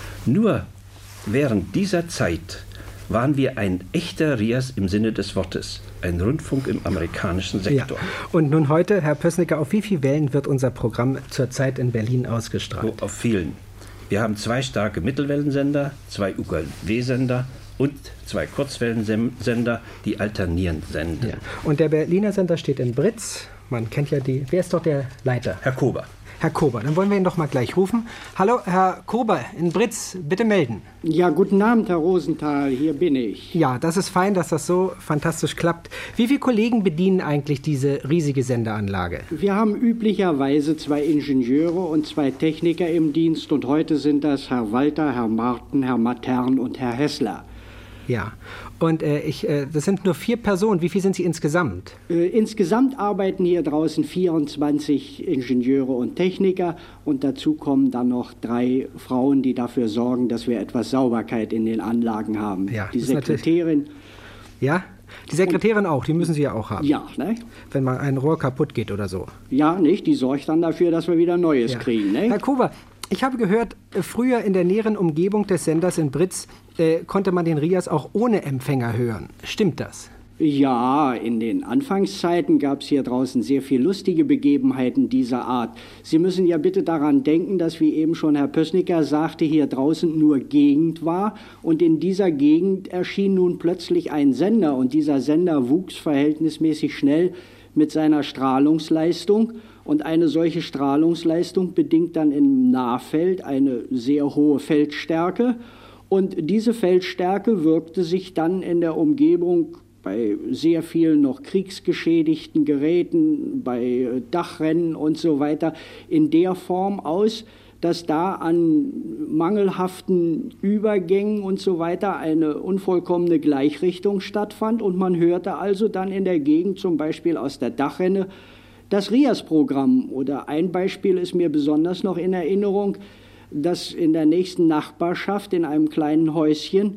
Nur während dieser Zeit waren wir ein echter Rias im Sinne des Wortes. Ein Rundfunk im amerikanischen Sektor. Ja. Und nun heute, Herr Pößnecker, auf wie viele Wellen wird unser Programm zurzeit in Berlin ausgestrahlt? Oh, auf vielen. Wir haben zwei starke Mittelwellensender, zwei U K W-Sender und zwei Kurzwellensender, die alternierend senden. Ja. Und der Berliner Sender steht in Britz. Man kennt ja die... Wer ist doch der Leiter? Herr Kober. Herr Kober, dann wollen wir ihn doch mal gleich rufen. Hallo, Herr Kober in Britz, bitte melden. Ja, guten Abend, Herr Rosenthal, hier bin ich. Ja, das ist fein, dass das so fantastisch klappt. Wie viele Kollegen bedienen eigentlich diese riesige Sendeanlage? Wir haben üblicherweise zwei Ingenieure und zwei Techniker im Dienst und heute sind das Herr Walter, Herr Marten, Herr Matern und Herr Hessler. Ja, und äh, ich, äh, das sind nur vier Personen. Wie viel sind Sie insgesamt? Äh, insgesamt arbeiten hier draußen vierundzwanzig Ingenieure und Techniker und dazu kommen dann noch drei Frauen, die dafür sorgen, dass wir etwas Sauberkeit in den Anlagen haben. Ja, die Sekretärin. Ja, die Sekretärin auch, die müssen Sie ja auch haben. Ja, ne? Wenn mal ein Rohr kaputt geht oder so. Ja, nicht? Die sorgt dann dafür, dass wir wieder Neues ja. kriegen, ne? Herr Kober, ich habe gehört, früher in der näheren Umgebung des Senders in Britz äh, konnte man den Rias auch ohne Empfänger hören. Stimmt das? Ja, in den Anfangszeiten gab es hier draußen sehr viel lustige Begebenheiten dieser Art. Sie müssen ja bitte daran denken, dass, wie eben schon Herr Pößnecker sagte, hier draußen nur Gegend war. Und in dieser Gegend erschien nun plötzlich ein Sender. Und dieser Sender wuchs verhältnismäßig schnell mit seiner Strahlungsleistung. Und eine solche Strahlungsleistung bedingt dann im Nahfeld eine sehr hohe Feldstärke. Und diese Feldstärke wirkte sich dann in der Umgebung bei sehr vielen noch kriegsgeschädigten Geräten, bei Dachrennen und so weiter in der Form aus, dass da an mangelhaften Übergängen und so weiter eine unvollkommene Gleichrichtung stattfand. Und man hörte also dann in der Gegend, zum Beispiel aus der Dachrenne, das Rias-Programm. Oder ein Beispiel ist mir besonders noch in Erinnerung, dass in der nächsten Nachbarschaft in einem kleinen Häuschen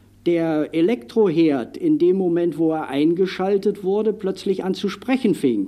der Elektroherd in dem Moment, wo er eingeschaltet wurde, plötzlich an zu sprechen fing.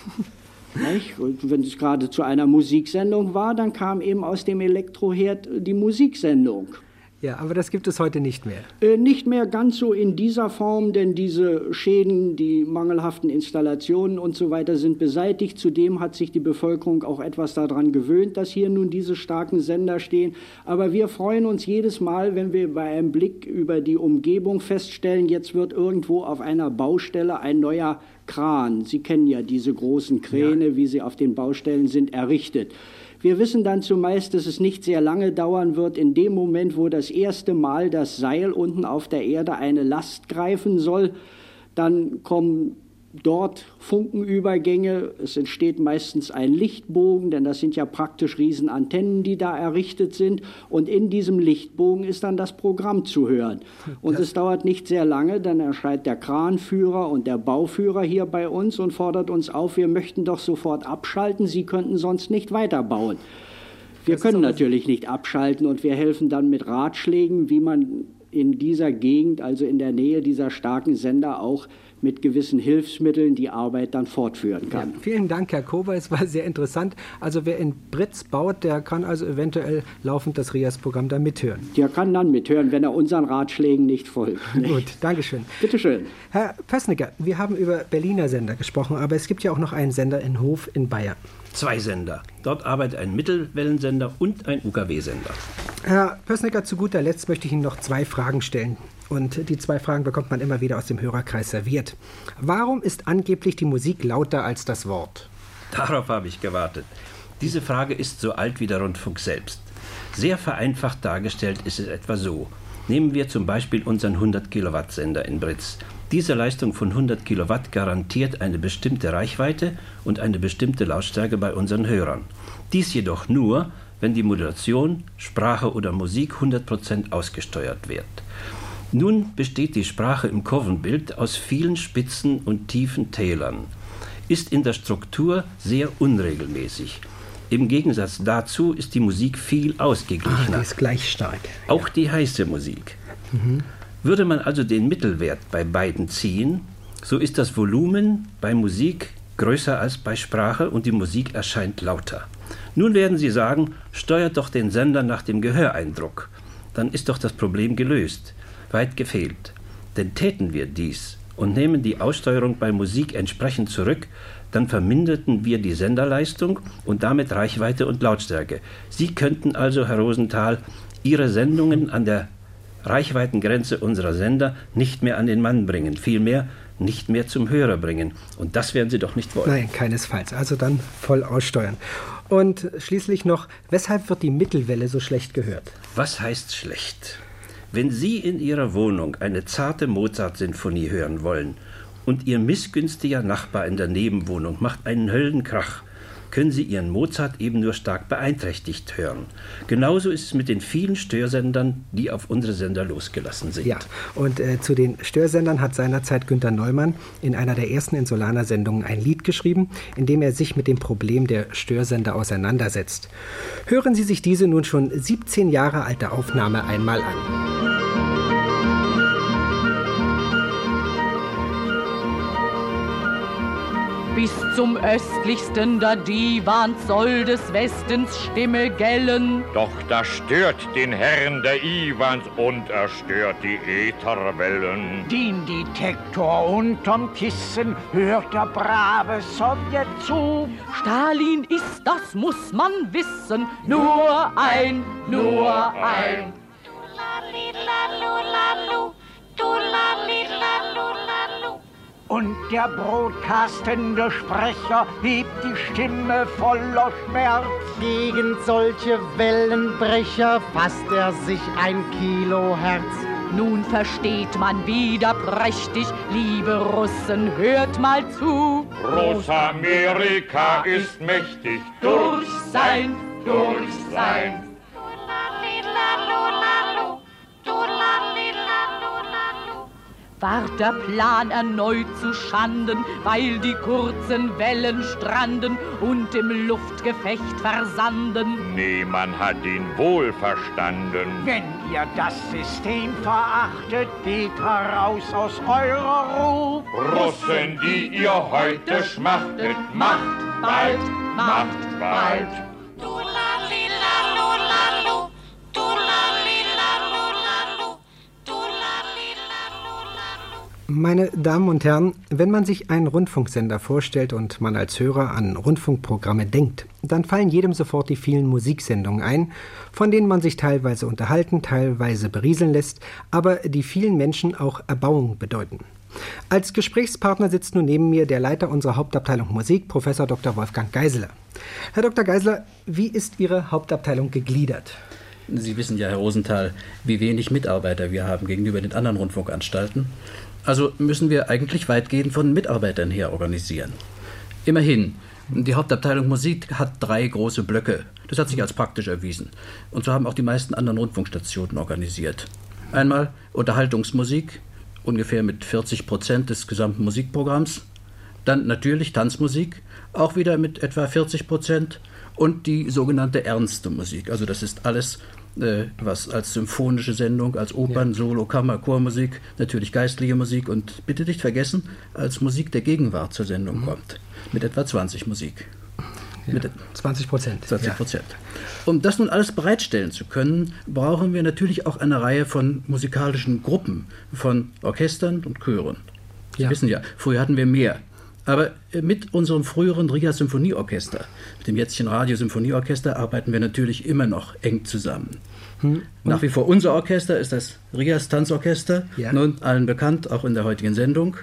Nicht? Und wenn es gerade zu einer Musiksendung war, dann kam eben aus dem Elektroherd die Musiksendung. Ja, aber das gibt es heute nicht mehr. Äh, nicht mehr ganz so in dieser Form, denn diese Schäden, die mangelhaften Installationen und so weiter sind beseitigt. Zudem hat sich die Bevölkerung auch etwas daran gewöhnt, dass hier nun diese starken Sender stehen. Aber wir freuen uns jedes Mal, wenn wir bei einem Blick über die Umgebung feststellen, jetzt wird irgendwo auf einer Baustelle ein neuer Kran. Sie kennen ja diese großen Kräne, ja, wie sie auf den Baustellen sind, errichtet. Wir wissen dann zumeist, dass es nicht sehr lange dauern wird, in dem Moment, wo das erste Mal das Seil unten auf der Erde eine Last greifen soll, dann kommen dort Funkenübergänge, es entsteht meistens ein Lichtbogen, denn das sind ja praktisch Riesenantennen, die da errichtet sind, und in diesem Lichtbogen ist dann das Programm zu hören. Und es dauert nicht sehr lange, dann erscheint der Kranführer und der Bauführer hier bei uns und fordert uns auf, wir möchten doch sofort abschalten, Sie könnten sonst nicht weiterbauen. Wir können natürlich nicht abschalten und wir helfen dann mit Ratschlägen, wie man in dieser Gegend, also in der Nähe dieser starken Sender, auch mit gewissen Hilfsmitteln die Arbeit dann fortführen kann. Ja, vielen Dank, Herr Kober, es war sehr interessant. Also wer in Britz baut, der kann also eventuell laufend das RIAS-Programm da mithören. Der kann dann mithören, wenn er unseren Ratschlägen nicht folgt. Gut, Dankeschön. Bitte schön. Herr Pößnecker, wir haben über Berliner Sender gesprochen, aber es gibt ja auch noch einen Sender in Hof in Bayern. Zwei Sender. Dort arbeitet ein Mittelwellensender und ein U K W-Sender. Herr Pößnecker, zu guter Letzt möchte ich Ihnen noch zwei Fragen stellen. Und die zwei Fragen bekommt man immer wieder aus dem Hörerkreis serviert. Warum ist angeblich die Musik lauter als das Wort? Darauf habe ich gewartet. Diese Frage ist so alt wie der Rundfunk selbst. Sehr vereinfacht dargestellt ist es etwa so. Nehmen wir zum Beispiel unseren hundert Kilowatt Sender in Britz. Diese Leistung von hundert Kilowatt garantiert eine bestimmte Reichweite und eine bestimmte Lautstärke bei unseren Hörern. Dies jedoch nur, wenn die Modulation, Sprache oder Musik hundert Prozent ausgesteuert wird. Nun besteht die Sprache im Kurvenbild aus vielen spitzen und tiefen Tälern, ist in der Struktur sehr unregelmäßig. Im Gegensatz dazu ist die Musik viel ausgeglichener. Ah, die ist gleich stark. Auch die heiße Musik. Mhm. Würde man also den Mittelwert bei beiden ziehen, so ist das Volumen bei Musik größer als bei Sprache und die Musik erscheint lauter. Nun werden Sie sagen, steuert doch den Sender nach dem Gehöreindruck. Dann ist doch das Problem gelöst. Weit gefehlt. Denn täten wir dies und nehmen die Aussteuerung bei Musik entsprechend zurück, dann verminderten wir die Senderleistung und damit Reichweite und Lautstärke. Sie könnten also, Herr Rosenthal, Ihre Sendungen an der Reichweitengrenze unserer Sender nicht mehr an den Mann bringen, vielmehr nicht mehr zum Hörer bringen. Und das werden Sie doch nicht wollen. Nein, keinesfalls. Also dann voll aussteuern. Und schließlich noch, weshalb wird die Mittelwelle so schlecht gehört? Was heißt schlecht? Wenn Sie in Ihrer Wohnung eine zarte Mozart-Sinfonie hören wollen und Ihr missgünstiger Nachbar in der Nebenwohnung macht einen Höllenkrach, können Sie Ihren Mozart eben nur stark beeinträchtigt hören. Genauso ist es mit den vielen Störsendern, die auf unsere Sender losgelassen sind. Ja, und äh, zu den Störsendern hat seinerzeit Günter Neumann in einer der ersten Insulaner-Sendungen ein Lied geschrieben, in dem er sich mit dem Problem der Störsender auseinandersetzt. Hören Sie sich diese nun schon siebzehn Jahre alte Aufnahme einmal an. Bis zum östlichsten der Divan soll des Westens Stimme gellen. Doch da stört den Herrn der Iwans und er stört die Ätherwellen. Den Detektor unterm Kissen hört der brave Sowjet zu. Stalin ist, das muss man wissen, nur ein, nur ein. Und der broadcastende Sprecher hebt die Stimme voller Schmerz. Gegen solche Wellenbrecher fasst er sich ein Kilohertz. Nun versteht man wieder prächtig, liebe Russen, hört mal zu. Großamerika ist mächtig durch sein, durch sein. War der Plan erneut zu Schanden, weil die kurzen Wellen stranden und im Luftgefecht versanden? Nee, man hat ihn wohl verstanden. Wenn ihr das System verachtet, geht heraus aus eurer Ruhe. Russen, die ihr heute schmachtet, macht bald, macht bald. Meine Damen und Herren, wenn man sich einen Rundfunksender vorstellt und man als Hörer an Rundfunkprogramme denkt, dann fallen jedem sofort die vielen Musiksendungen ein, von denen man sich teilweise unterhalten, teilweise berieseln lässt, aber die vielen Menschen auch Erbauung bedeuten. Als Gesprächspartner sitzt nun neben mir der Leiter unserer Hauptabteilung Musik, Professor Doktor Wolfgang Geisler. Herr Doktor Geisler, wie ist Ihre Hauptabteilung gegliedert? Sie wissen ja, Herr Rosenthal, wie wenig Mitarbeiter wir haben gegenüber den anderen Rundfunkanstalten. Also müssen wir eigentlich weitgehend von Mitarbeitern her organisieren. Immerhin, die Hauptabteilung Musik hat drei große Blöcke. Das hat sich als praktisch erwiesen. Und so haben auch die meisten anderen Rundfunkstationen organisiert. Einmal Unterhaltungsmusik, ungefähr mit vierzig Prozent des gesamten Musikprogramms. Dann natürlich Tanzmusik, auch wieder mit etwa vierzig Prozent. Und die sogenannte ernste Musik. Also das ist alles, äh, was als symphonische Sendung, als Opern, ja. Solo, Kammer, Chormusik, natürlich geistliche Musik und bitte nicht vergessen, als Musik der Gegenwart zur Sendung mhm. kommt, mit etwa zwanzig Musik. Ja, mit zwanzig Prozent. zwanzig Prozent. Ja. Um das nun alles bereitstellen zu können, brauchen wir natürlich auch eine Reihe von musikalischen Gruppen, von Orchestern und Chören. Sie ja. wissen ja, früher hatten wir mehr. Aber mit unserem früheren Rias Symphonieorchester, mit dem jetzigen Radio-Symphonieorchester, arbeiten wir natürlich immer noch eng zusammen. Hm. Nach wie vor unser Orchester ist das Rias Tanzorchester, ja. nun allen bekannt, auch in der heutigen Sendung.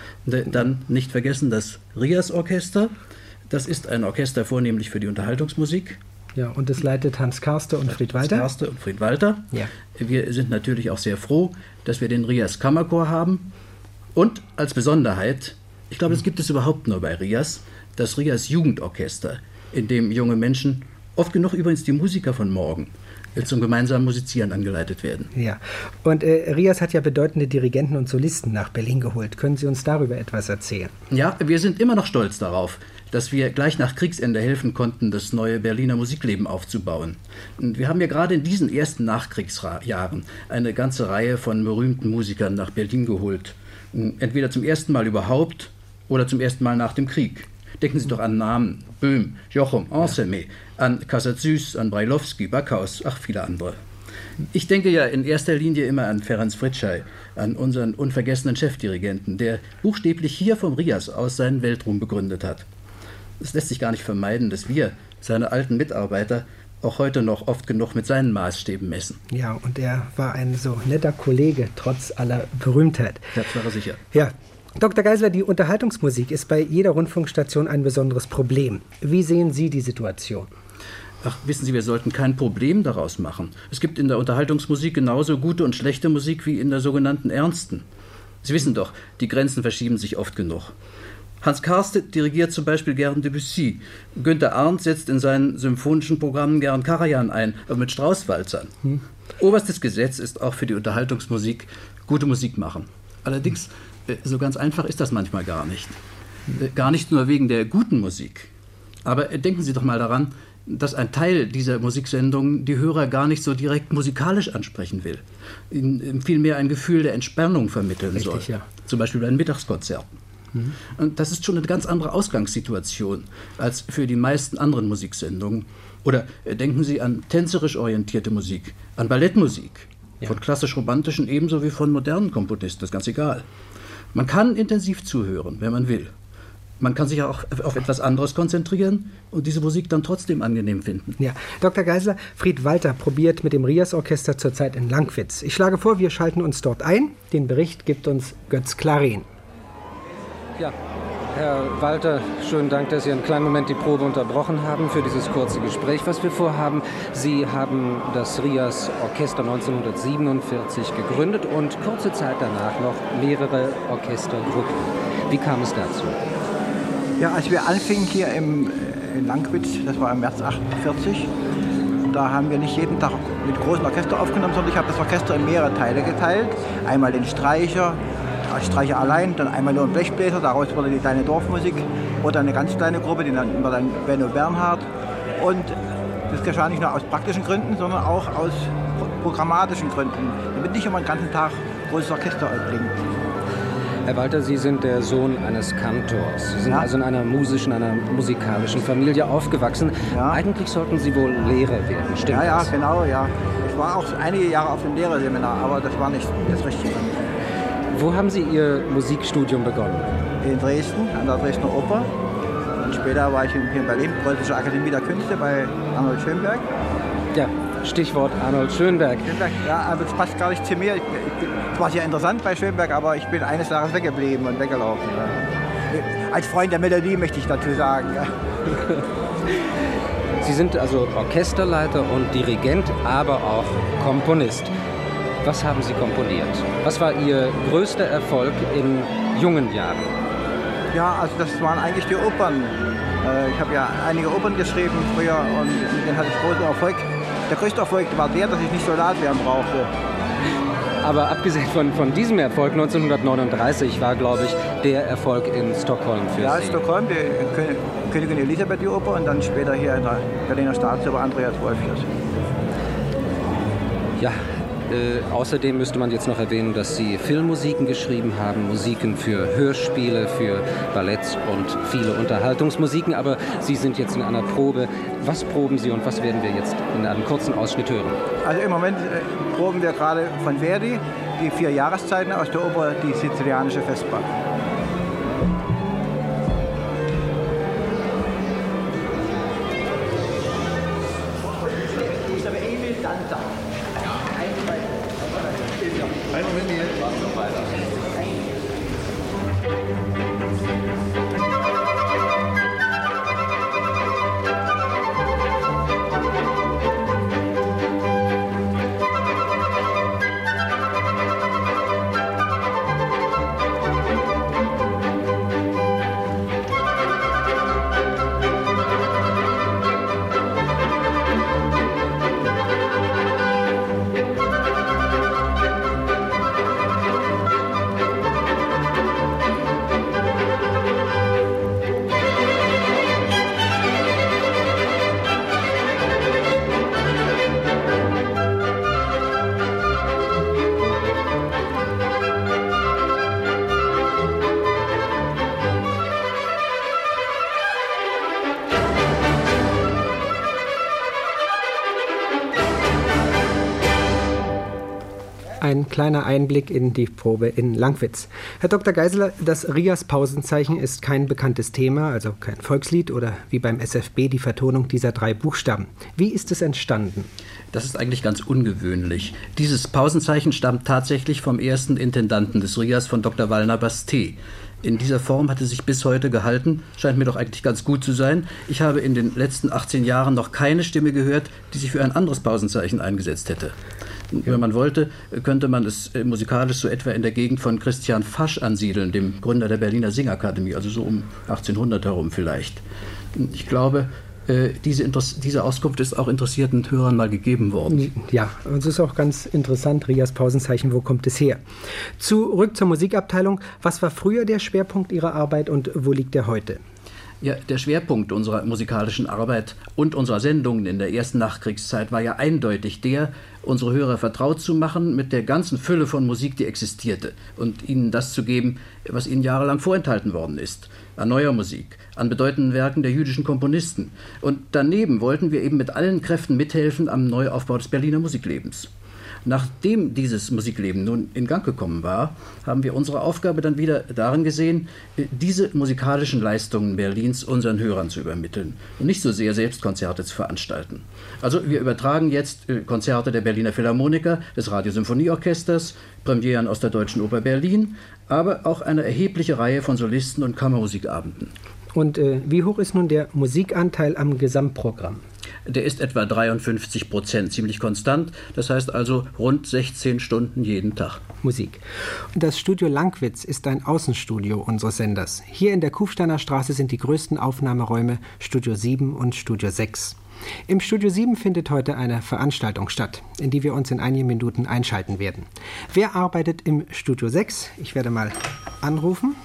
Dann nicht vergessen das Rias Orchester. Das ist ein Orchester vornehmlich für die Unterhaltungsmusik. Ja, und das leitet Hans Karste und Fried Walter. Hans Karste und Fried Walter. Ja. Wir sind natürlich auch sehr froh, dass wir den Rias Kammerchor haben. Und als Besonderheit, ich glaube, das gibt es überhaupt nur bei Rias, das Rias Jugendorchester, in dem junge Menschen, oft genug übrigens die Musiker von morgen, zum gemeinsamen Musizieren angeleitet werden. Ja, und äh, Rias hat ja bedeutende Dirigenten und Solisten nach Berlin geholt. Können Sie uns darüber etwas erzählen? Ja, wir sind immer noch stolz darauf, dass wir gleich nach Kriegsende helfen konnten, das neue Berliner Musikleben aufzubauen. Und wir haben ja gerade in diesen ersten Nachkriegsjahren eine ganze Reihe von berühmten Musikern nach Berlin geholt. Entweder zum ersten Mal überhaupt oder zum ersten Mal nach dem Krieg. Denken Sie doch an Namen, Böhm, Jochum, Anselme, an Cassatsüß, an Brailovsky, Backhaus, ach, viele andere. Ich denke ja in erster Linie immer an Ferenc Fritschay, an unseren unvergessenen Chefdirigenten, der buchstäblich hier vom Rias aus seinen Weltruhm begründet hat. Es lässt sich gar nicht vermeiden, dass wir, seine alten Mitarbeiter, auch heute noch oft genug mit seinen Maßstäben messen. Ja, und er war ein so netter Kollege, trotz aller Berühmtheit. Das war er sicher. Ja, Doktor Geisler, die Unterhaltungsmusik ist bei jeder Rundfunkstation ein besonderes Problem. Wie sehen Sie die Situation? Ach, wissen Sie, wir sollten kein Problem daraus machen. Es gibt in der Unterhaltungsmusik genauso gute und schlechte Musik wie in der sogenannten ernsten. Sie wissen doch, die Grenzen verschieben sich oft genug. Hans Karste dirigiert zum Beispiel gern Debussy. Günter Arndt setzt in seinen symphonischen Programmen gern Karajan ein, aber mit Straußwalzern. Hm. Oberstes Gesetz ist auch für die Unterhaltungsmusik gute Musik machen. Allerdings, so ganz einfach ist das manchmal gar nicht. Gar nicht nur wegen der guten Musik. Aber denken Sie doch mal daran, dass ein Teil dieser Musiksendungen die Hörer gar nicht so direkt musikalisch ansprechen will. Ihnen vielmehr ein Gefühl der Entspannung vermitteln Richtig, soll. Ja. Zum Beispiel bei den Mittagskonzerten. Mhm. Und das ist schon eine ganz andere Ausgangssituation als für die meisten anderen Musiksendungen. Oder denken Sie an tänzerisch orientierte Musik, an Ballettmusik, ja. Von klassisch-romantischen ebenso wie von modernen Komponisten, das ist ganz egal. Man kann intensiv zuhören, wenn man will. Man kann sich auch auf etwas anderes konzentrieren und diese Musik dann trotzdem angenehm finden. Ja, Doktor Geisler, Fried Walter probiert mit dem Rias-Orchester zurzeit in Langwitz. Ich schlage vor, wir schalten uns dort ein. Den Bericht gibt uns Götz Claren. Ja, Herr Walter, schönen Dank, dass Sie einen kleinen Moment die Probe unterbrochen haben für dieses kurze Gespräch, was wir vorhaben. Sie haben das Rias Orchester neunzehnhundertsiebenundvierzig gegründet und kurze Zeit danach noch mehrere Orchestergruppen. Wie kam es dazu? Ja, als wir anfingen hier im, in Langwitz, das war im März achtundvierzig, da haben wir nicht jeden Tag mit großen Orchester aufgenommen, sondern ich habe das Orchester in mehrere Teile geteilt. Einmal den Streicher, als Streicher allein, dann einmal nur ein Blechbläser, daraus wurde die kleine Dorfmusik oder eine ganz kleine Gruppe, die nannten wir dann Benno Bernhard. Und das geschah nicht nur aus praktischen Gründen, sondern auch aus programmatischen Gründen, damit nicht immer den ganzen Tag großes Orchester klingt. Herr Walter, Sie sind der Sohn eines Kantors. Sie sind ja. also in einer musischen, einer musikalischen Familie aufgewachsen. Ja. Eigentlich sollten Sie wohl Lehrer werden, stimmt Ja, ja, das? genau, ja. Ich war auch einige Jahre auf dem Lehrerseminar, aber das war nicht das Richtige. Wo haben Sie Ihr Musikstudium begonnen? In Dresden, an der Dresdner Oper. Und später war ich hier in Berlin, Preußische Akademie der Künste bei Arnold Schönberg. Ja, Stichwort Arnold Schönberg. Schönberg ja, aber das passt gar nicht zu mir. Ich, ich, es war sehr interessant bei Schönberg, aber ich bin eines Jahres weggeblieben und weggelaufen. Ja. Als Freund der Melodie möchte ich dazu sagen. Ja. Sie sind also Orchesterleiter und Dirigent, aber auch Komponist. Was haben Sie komponiert? Was war Ihr größter Erfolg in jungen Jahren? Ja, also das waren eigentlich die Opern. Ich habe ja einige Opern geschrieben früher und mit denen hatte ich großen Erfolg. Der größte Erfolg war der, dass ich nicht Soldat werden brauchte. Aber abgesehen von, von diesem Erfolg neunzehnhundertneununddreißig war, glaube ich, der Erfolg in Stockholm für ja, Sie. Ja, Stockholm, die Königin Elisabeth die Oper und dann später hier in der Berliner Staatsoper Andreas Wolfius. Ja, äh, außerdem müsste man jetzt noch erwähnen, dass Sie Filmmusiken geschrieben haben, Musiken für Hörspiele, für Ballett und viele Unterhaltungsmusiken, aber Sie sind jetzt in einer Probe. Was proben Sie und was werden wir jetzt in einem kurzen Ausschnitt hören? Also im Moment äh, proben wir gerade von Verdi die vier Jahreszeiten aus der Oper Die sizilianische Vesper. Einen Moment hier. Ein kleiner Einblick in die Probe in Langwitz. Herr Doktor Geisler, das Rias-Pausenzeichen ist kein bekanntes Thema, also kein Volkslied oder wie beim S F B die Vertonung dieser drei Buchstaben. Wie ist es entstanden? Das ist eigentlich ganz ungewöhnlich. Dieses Pausenzeichen stammt tatsächlich vom ersten Intendanten des Rias, von Doktor Wallner Basté. In dieser Form hat es sich bis heute gehalten, scheint mir doch eigentlich ganz gut zu sein. Ich habe in den letzten achtzehn Jahren noch keine Stimme gehört, die sich für ein anderes Pausenzeichen eingesetzt hätte. Wenn man wollte, könnte man es musikalisch so etwa in der Gegend von Christian Fasch ansiedeln, dem Gründer der Berliner Singakademie, also so um achtzehnhundert herum vielleicht. Ich glaube, diese, diese Auskunft ist auch interessierten Hörern mal gegeben worden. Ja, und es ist auch ganz interessant, Rias Pausenzeichen, wo kommt es her? Zurück zur Musikabteilung. Was war früher der Schwerpunkt Ihrer Arbeit und wo liegt er heute? Ja, der Schwerpunkt unserer musikalischen Arbeit und unserer Sendungen in der ersten Nachkriegszeit war ja eindeutig der, unsere Hörer vertraut zu machen mit der ganzen Fülle von Musik, die existierte, und ihnen das zu geben, was ihnen jahrelang vorenthalten worden ist, an neuer Musik, an bedeutenden Werken der jüdischen Komponisten. Und daneben wollten wir eben mit allen Kräften mithelfen am Neuaufbau des Berliner Musiklebens. Nachdem dieses Musikleben nun in Gang gekommen war, haben wir unsere Aufgabe dann wieder darin gesehen, diese musikalischen Leistungen Berlins unseren Hörern zu übermitteln und nicht so sehr selbst Konzerte zu veranstalten. Also wir übertragen jetzt Konzerte der Berliner Philharmoniker, des Radiosymphonieorchesters, Premieren aus der Deutschen Oper Berlin, aber auch eine erhebliche Reihe von Solisten- und Kammermusikabenden. Und äh, wie hoch ist nun der Musikanteil am Gesamtprogramm? Der ist etwa dreiundfünfzig Prozent, ziemlich konstant. Das heißt also rund sechzehn Stunden jeden Tag. Musik. Das Studio Langwitz ist ein Außenstudio unseres Senders. Hier in der Kufsteiner Straße sind die größten Aufnahmeräume Studio sieben und Studio sechs. Im Studio sieben findet heute eine Veranstaltung statt, in die wir uns in einigen Minuten einschalten werden. Wer arbeitet im Studio sechs? Ich werde mal anrufen.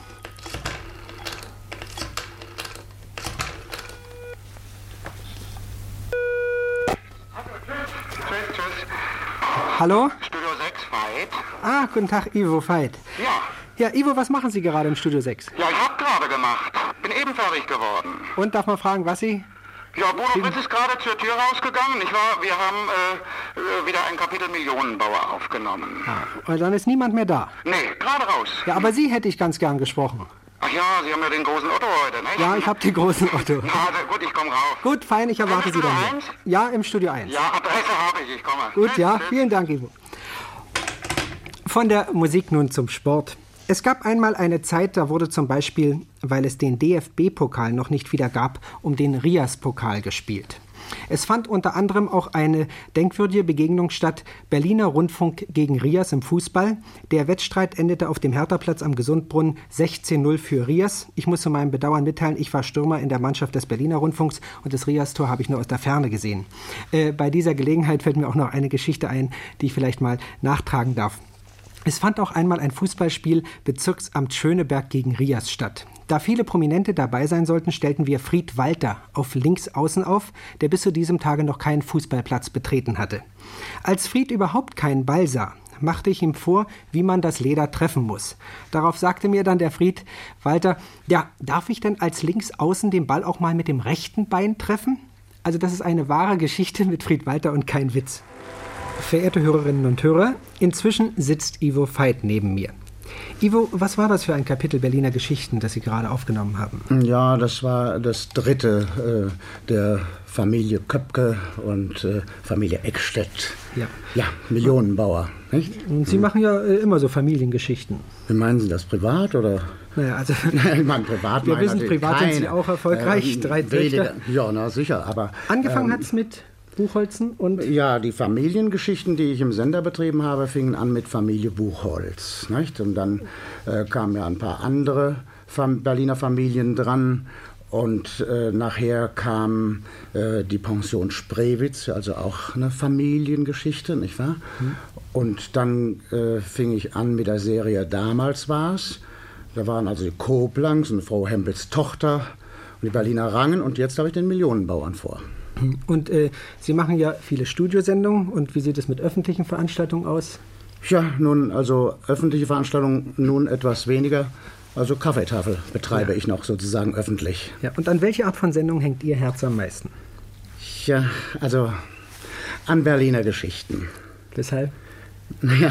Hallo? Studio sechs, Veit. Ah, guten Tag, Ivo Veit. Ja. Ja, Ivo, was machen Sie gerade im Studio sechs? Ja, ich hab gerade gemacht. Bin eben fertig geworden. Und darf man fragen, was Sie? Ja, Bruno Fritz ist gerade zur Tür rausgegangen, nicht wahr? Wir haben äh, wieder ein Kapitel Millionenbauer aufgenommen. Ah, und dann ist niemand mehr da? Nee, gerade raus. Ja, aber Sie hätte ich ganz gern gesprochen. Ach ja, Sie haben ja den großen Otto heute, nicht? Ja, ich habe den großen Otto. Ja, also gut, ich komme rauf. Gut, fein, ich erwarte Sie dann hier. Ja, im Studio eins. Ja, Adresse habe ich, ich komme. Gut, Tschüss, ja, tschüss. vielen Dank, Ivo. Von der Musik nun zum Sport. Es gab einmal eine Zeit, da wurde zum Beispiel, weil es den D F B-Pokal noch nicht wieder gab, um den Rias-Pokal gespielt. Es fand unter anderem auch eine denkwürdige Begegnung statt, Berliner Rundfunk gegen Rias im Fußball. Der Wettstreit endete auf dem Herthaplatz am Gesundbrunnen sechzehn null für Rias. Ich muss zu meinem Bedauern mitteilen, ich war Stürmer in der Mannschaft des Berliner Rundfunks und das Rias-Tor habe ich nur aus der Ferne gesehen. Äh, bei dieser Gelegenheit fällt mir auch noch eine Geschichte ein, die ich vielleicht mal nachtragen darf. Es fand auch einmal ein Fußballspiel Bezirksamt Schöneberg gegen Rias statt. Da viele Prominente dabei sein sollten, stellten wir Fried Walter auf Linksaußen auf, der bis zu diesem Tage noch keinen Fußballplatz betreten hatte. Als Fried überhaupt keinen Ball sah, machte ich ihm vor, wie man das Leder treffen muss. Darauf sagte mir dann der Fried Walter, ja, darf ich denn als Linksaußen den Ball auch mal mit dem rechten Bein treffen? Also das ist eine wahre Geschichte mit Fried Walter und kein Witz. Verehrte Hörerinnen und Hörer, inzwischen sitzt Ivo Veit neben mir. Ivo, was war das für ein Kapitel Berliner Geschichten, das Sie gerade aufgenommen haben? Ja, das war das dritte äh, der Familie Köpke und äh, Familie Eckstedt. Ja. Ja, Millionenbauer. Nicht? Und Sie hm. machen ja äh, immer so Familiengeschichten. Wie meinen Sie das, privat oder? Naja, also ich meine, privat wir meine wissen, privat keine, sind Sie auch erfolgreich, ähm, drei Töchter. Ja, na sicher, aber... Angefangen ähm, hat es mit Buchholzen und... Ja, die Familiengeschichten, die ich im Sender betrieben habe, fingen an mit Familie Buchholz. Nicht? Und dann äh, kamen ja ein paar andere Fam- Berliner Familien dran. Und äh, nachher kam äh, die Pension Spreewitz, also auch eine Familiengeschichte, nicht wahr? Mhm. Und dann äh, fing ich an mit der Serie Damals war's. Da waren also die Koblanks und Frau Hempels Tochter und die Berliner Rangen. Und jetzt habe ich den Millionenbauern vor. Und äh, Sie machen ja viele Studiosendungen. Und wie sieht es mit öffentlichen Veranstaltungen aus? Ja, nun, also öffentliche Veranstaltungen nun etwas weniger. Also Kaffeetafel betreibe ja. ich noch sozusagen öffentlich. Ja, und an welche Art von Sendung hängt Ihr Herz am meisten? Ja, also an Berliner Geschichten. Weshalb? Naja,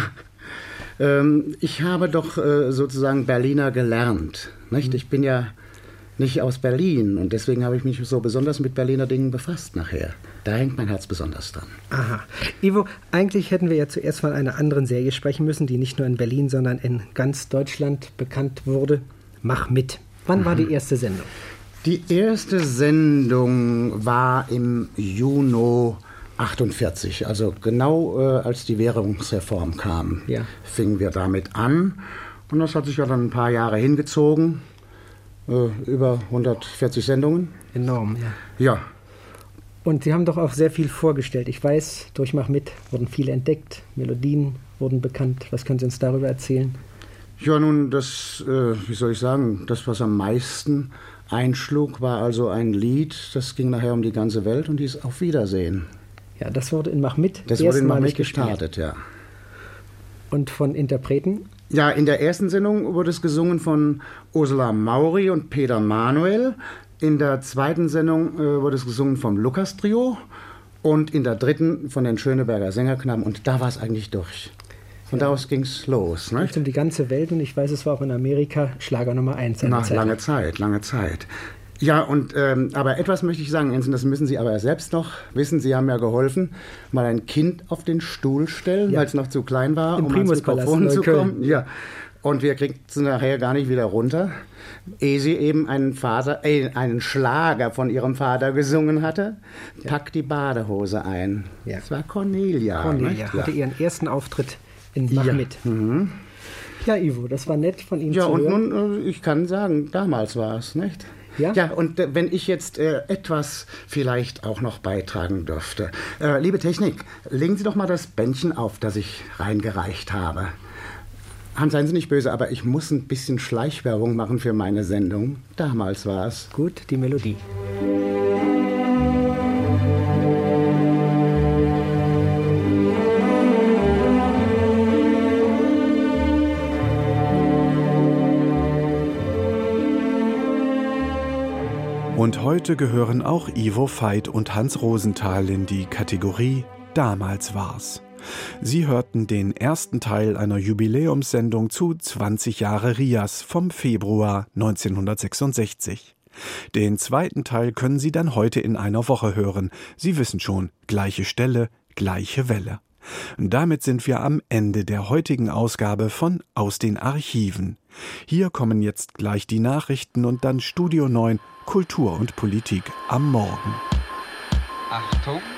ähm, ich habe doch äh, sozusagen Berliner gelernt. Nicht? Mhm. Ich bin ja nicht aus Berlin und deswegen habe ich mich so besonders mit Berliner Dingen befasst nachher. Da hängt mein Herz besonders dran. Aha. Ivo, eigentlich hätten wir ja zuerst von einer anderen Serie sprechen müssen, die nicht nur in Berlin, sondern in ganz Deutschland bekannt wurde. Mach mit. Wann mhm. war die erste Sendung? Die erste Sendung war im Juni achtundvierzig, also genau äh, als die Währungsreform kam, ja. fingen wir damit an. Und das hat sich ja dann ein paar Jahre hingezogen. Über hundertvierzig Sendungen. Enorm, ja. Ja. Und Sie haben doch auch sehr viel vorgestellt. Ich weiß, durch Mach mit wurden viele entdeckt, Melodien wurden bekannt. Was können Sie uns darüber erzählen? Ja, nun, das, äh, wie soll ich sagen, das, was am meisten einschlug, war also ein Lied, das ging nachher um die ganze Welt und hieß Auf Wiedersehen. Ja, das wurde in Mach mit Das wurde in Mach mit gestartet, ja. Und von Interpreten? Ja, in der ersten Sendung wurde es gesungen von Ursula Maury und Peter Manuel. In der zweiten Sendung äh, wurde es gesungen vom Lukas-Trio. Und in der dritten von den Schöneberger Sängerknaben. Und da war es eigentlich durch. Von ja. da aus ging es los. Es ging um die ganze Welt und ich weiß, es war auch in Amerika Schlager Nummer eins. Nach lange Zeit, lange Zeit. Ja, und ähm, aber etwas möchte ich sagen, Ensen, das müssen Sie aber selbst noch wissen. Sie haben ja geholfen, mal ein Kind auf den Stuhl stellen, ja. weil es noch zu klein war, Im um ans Mikrofon zu kommen. Ja. Und wir kriegten es nachher gar nicht wieder runter, ehe sie eben einen, Vater, äh, einen Schlager von ihrem Vater gesungen hatte. Ja. Pack die Badehose ein. Ja. Das war Cornelia. Cornelia hatte ja. ihren ersten Auftritt in Mach ja. mit. Mhm. Ja, Ivo, das war nett von Ihnen ja, zu hören. Ja, und nun, ich kann sagen, damals war es, nicht? Ja? Ja, und äh, wenn ich jetzt äh, etwas vielleicht auch noch beitragen dürfte. Äh, liebe Technik, legen Sie doch mal das Bändchen auf, das ich reingereicht habe. Hans, seien Sie nicht böse, aber ich muss ein bisschen Schleichwerbung machen für meine Sendung. Damals war es. Gut, die Melodie. Und heute gehören auch Ivo Veit und Hans Rosenthal in die Kategorie Damals war's. Sie hörten den ersten Teil einer Jubiläumssendung zu zwanzig Jahre Rias vom Februar neunzehnhundertsechsundsechzig. Den zweiten Teil können Sie dann heute in einer Woche hören. Sie wissen schon, gleiche Stelle, gleiche Welle. Damit sind wir am Ende der heutigen Ausgabe von Aus den Archiven. Hier kommen jetzt gleich die Nachrichten und dann Studio neun, Kultur und Politik am Morgen. Achtung!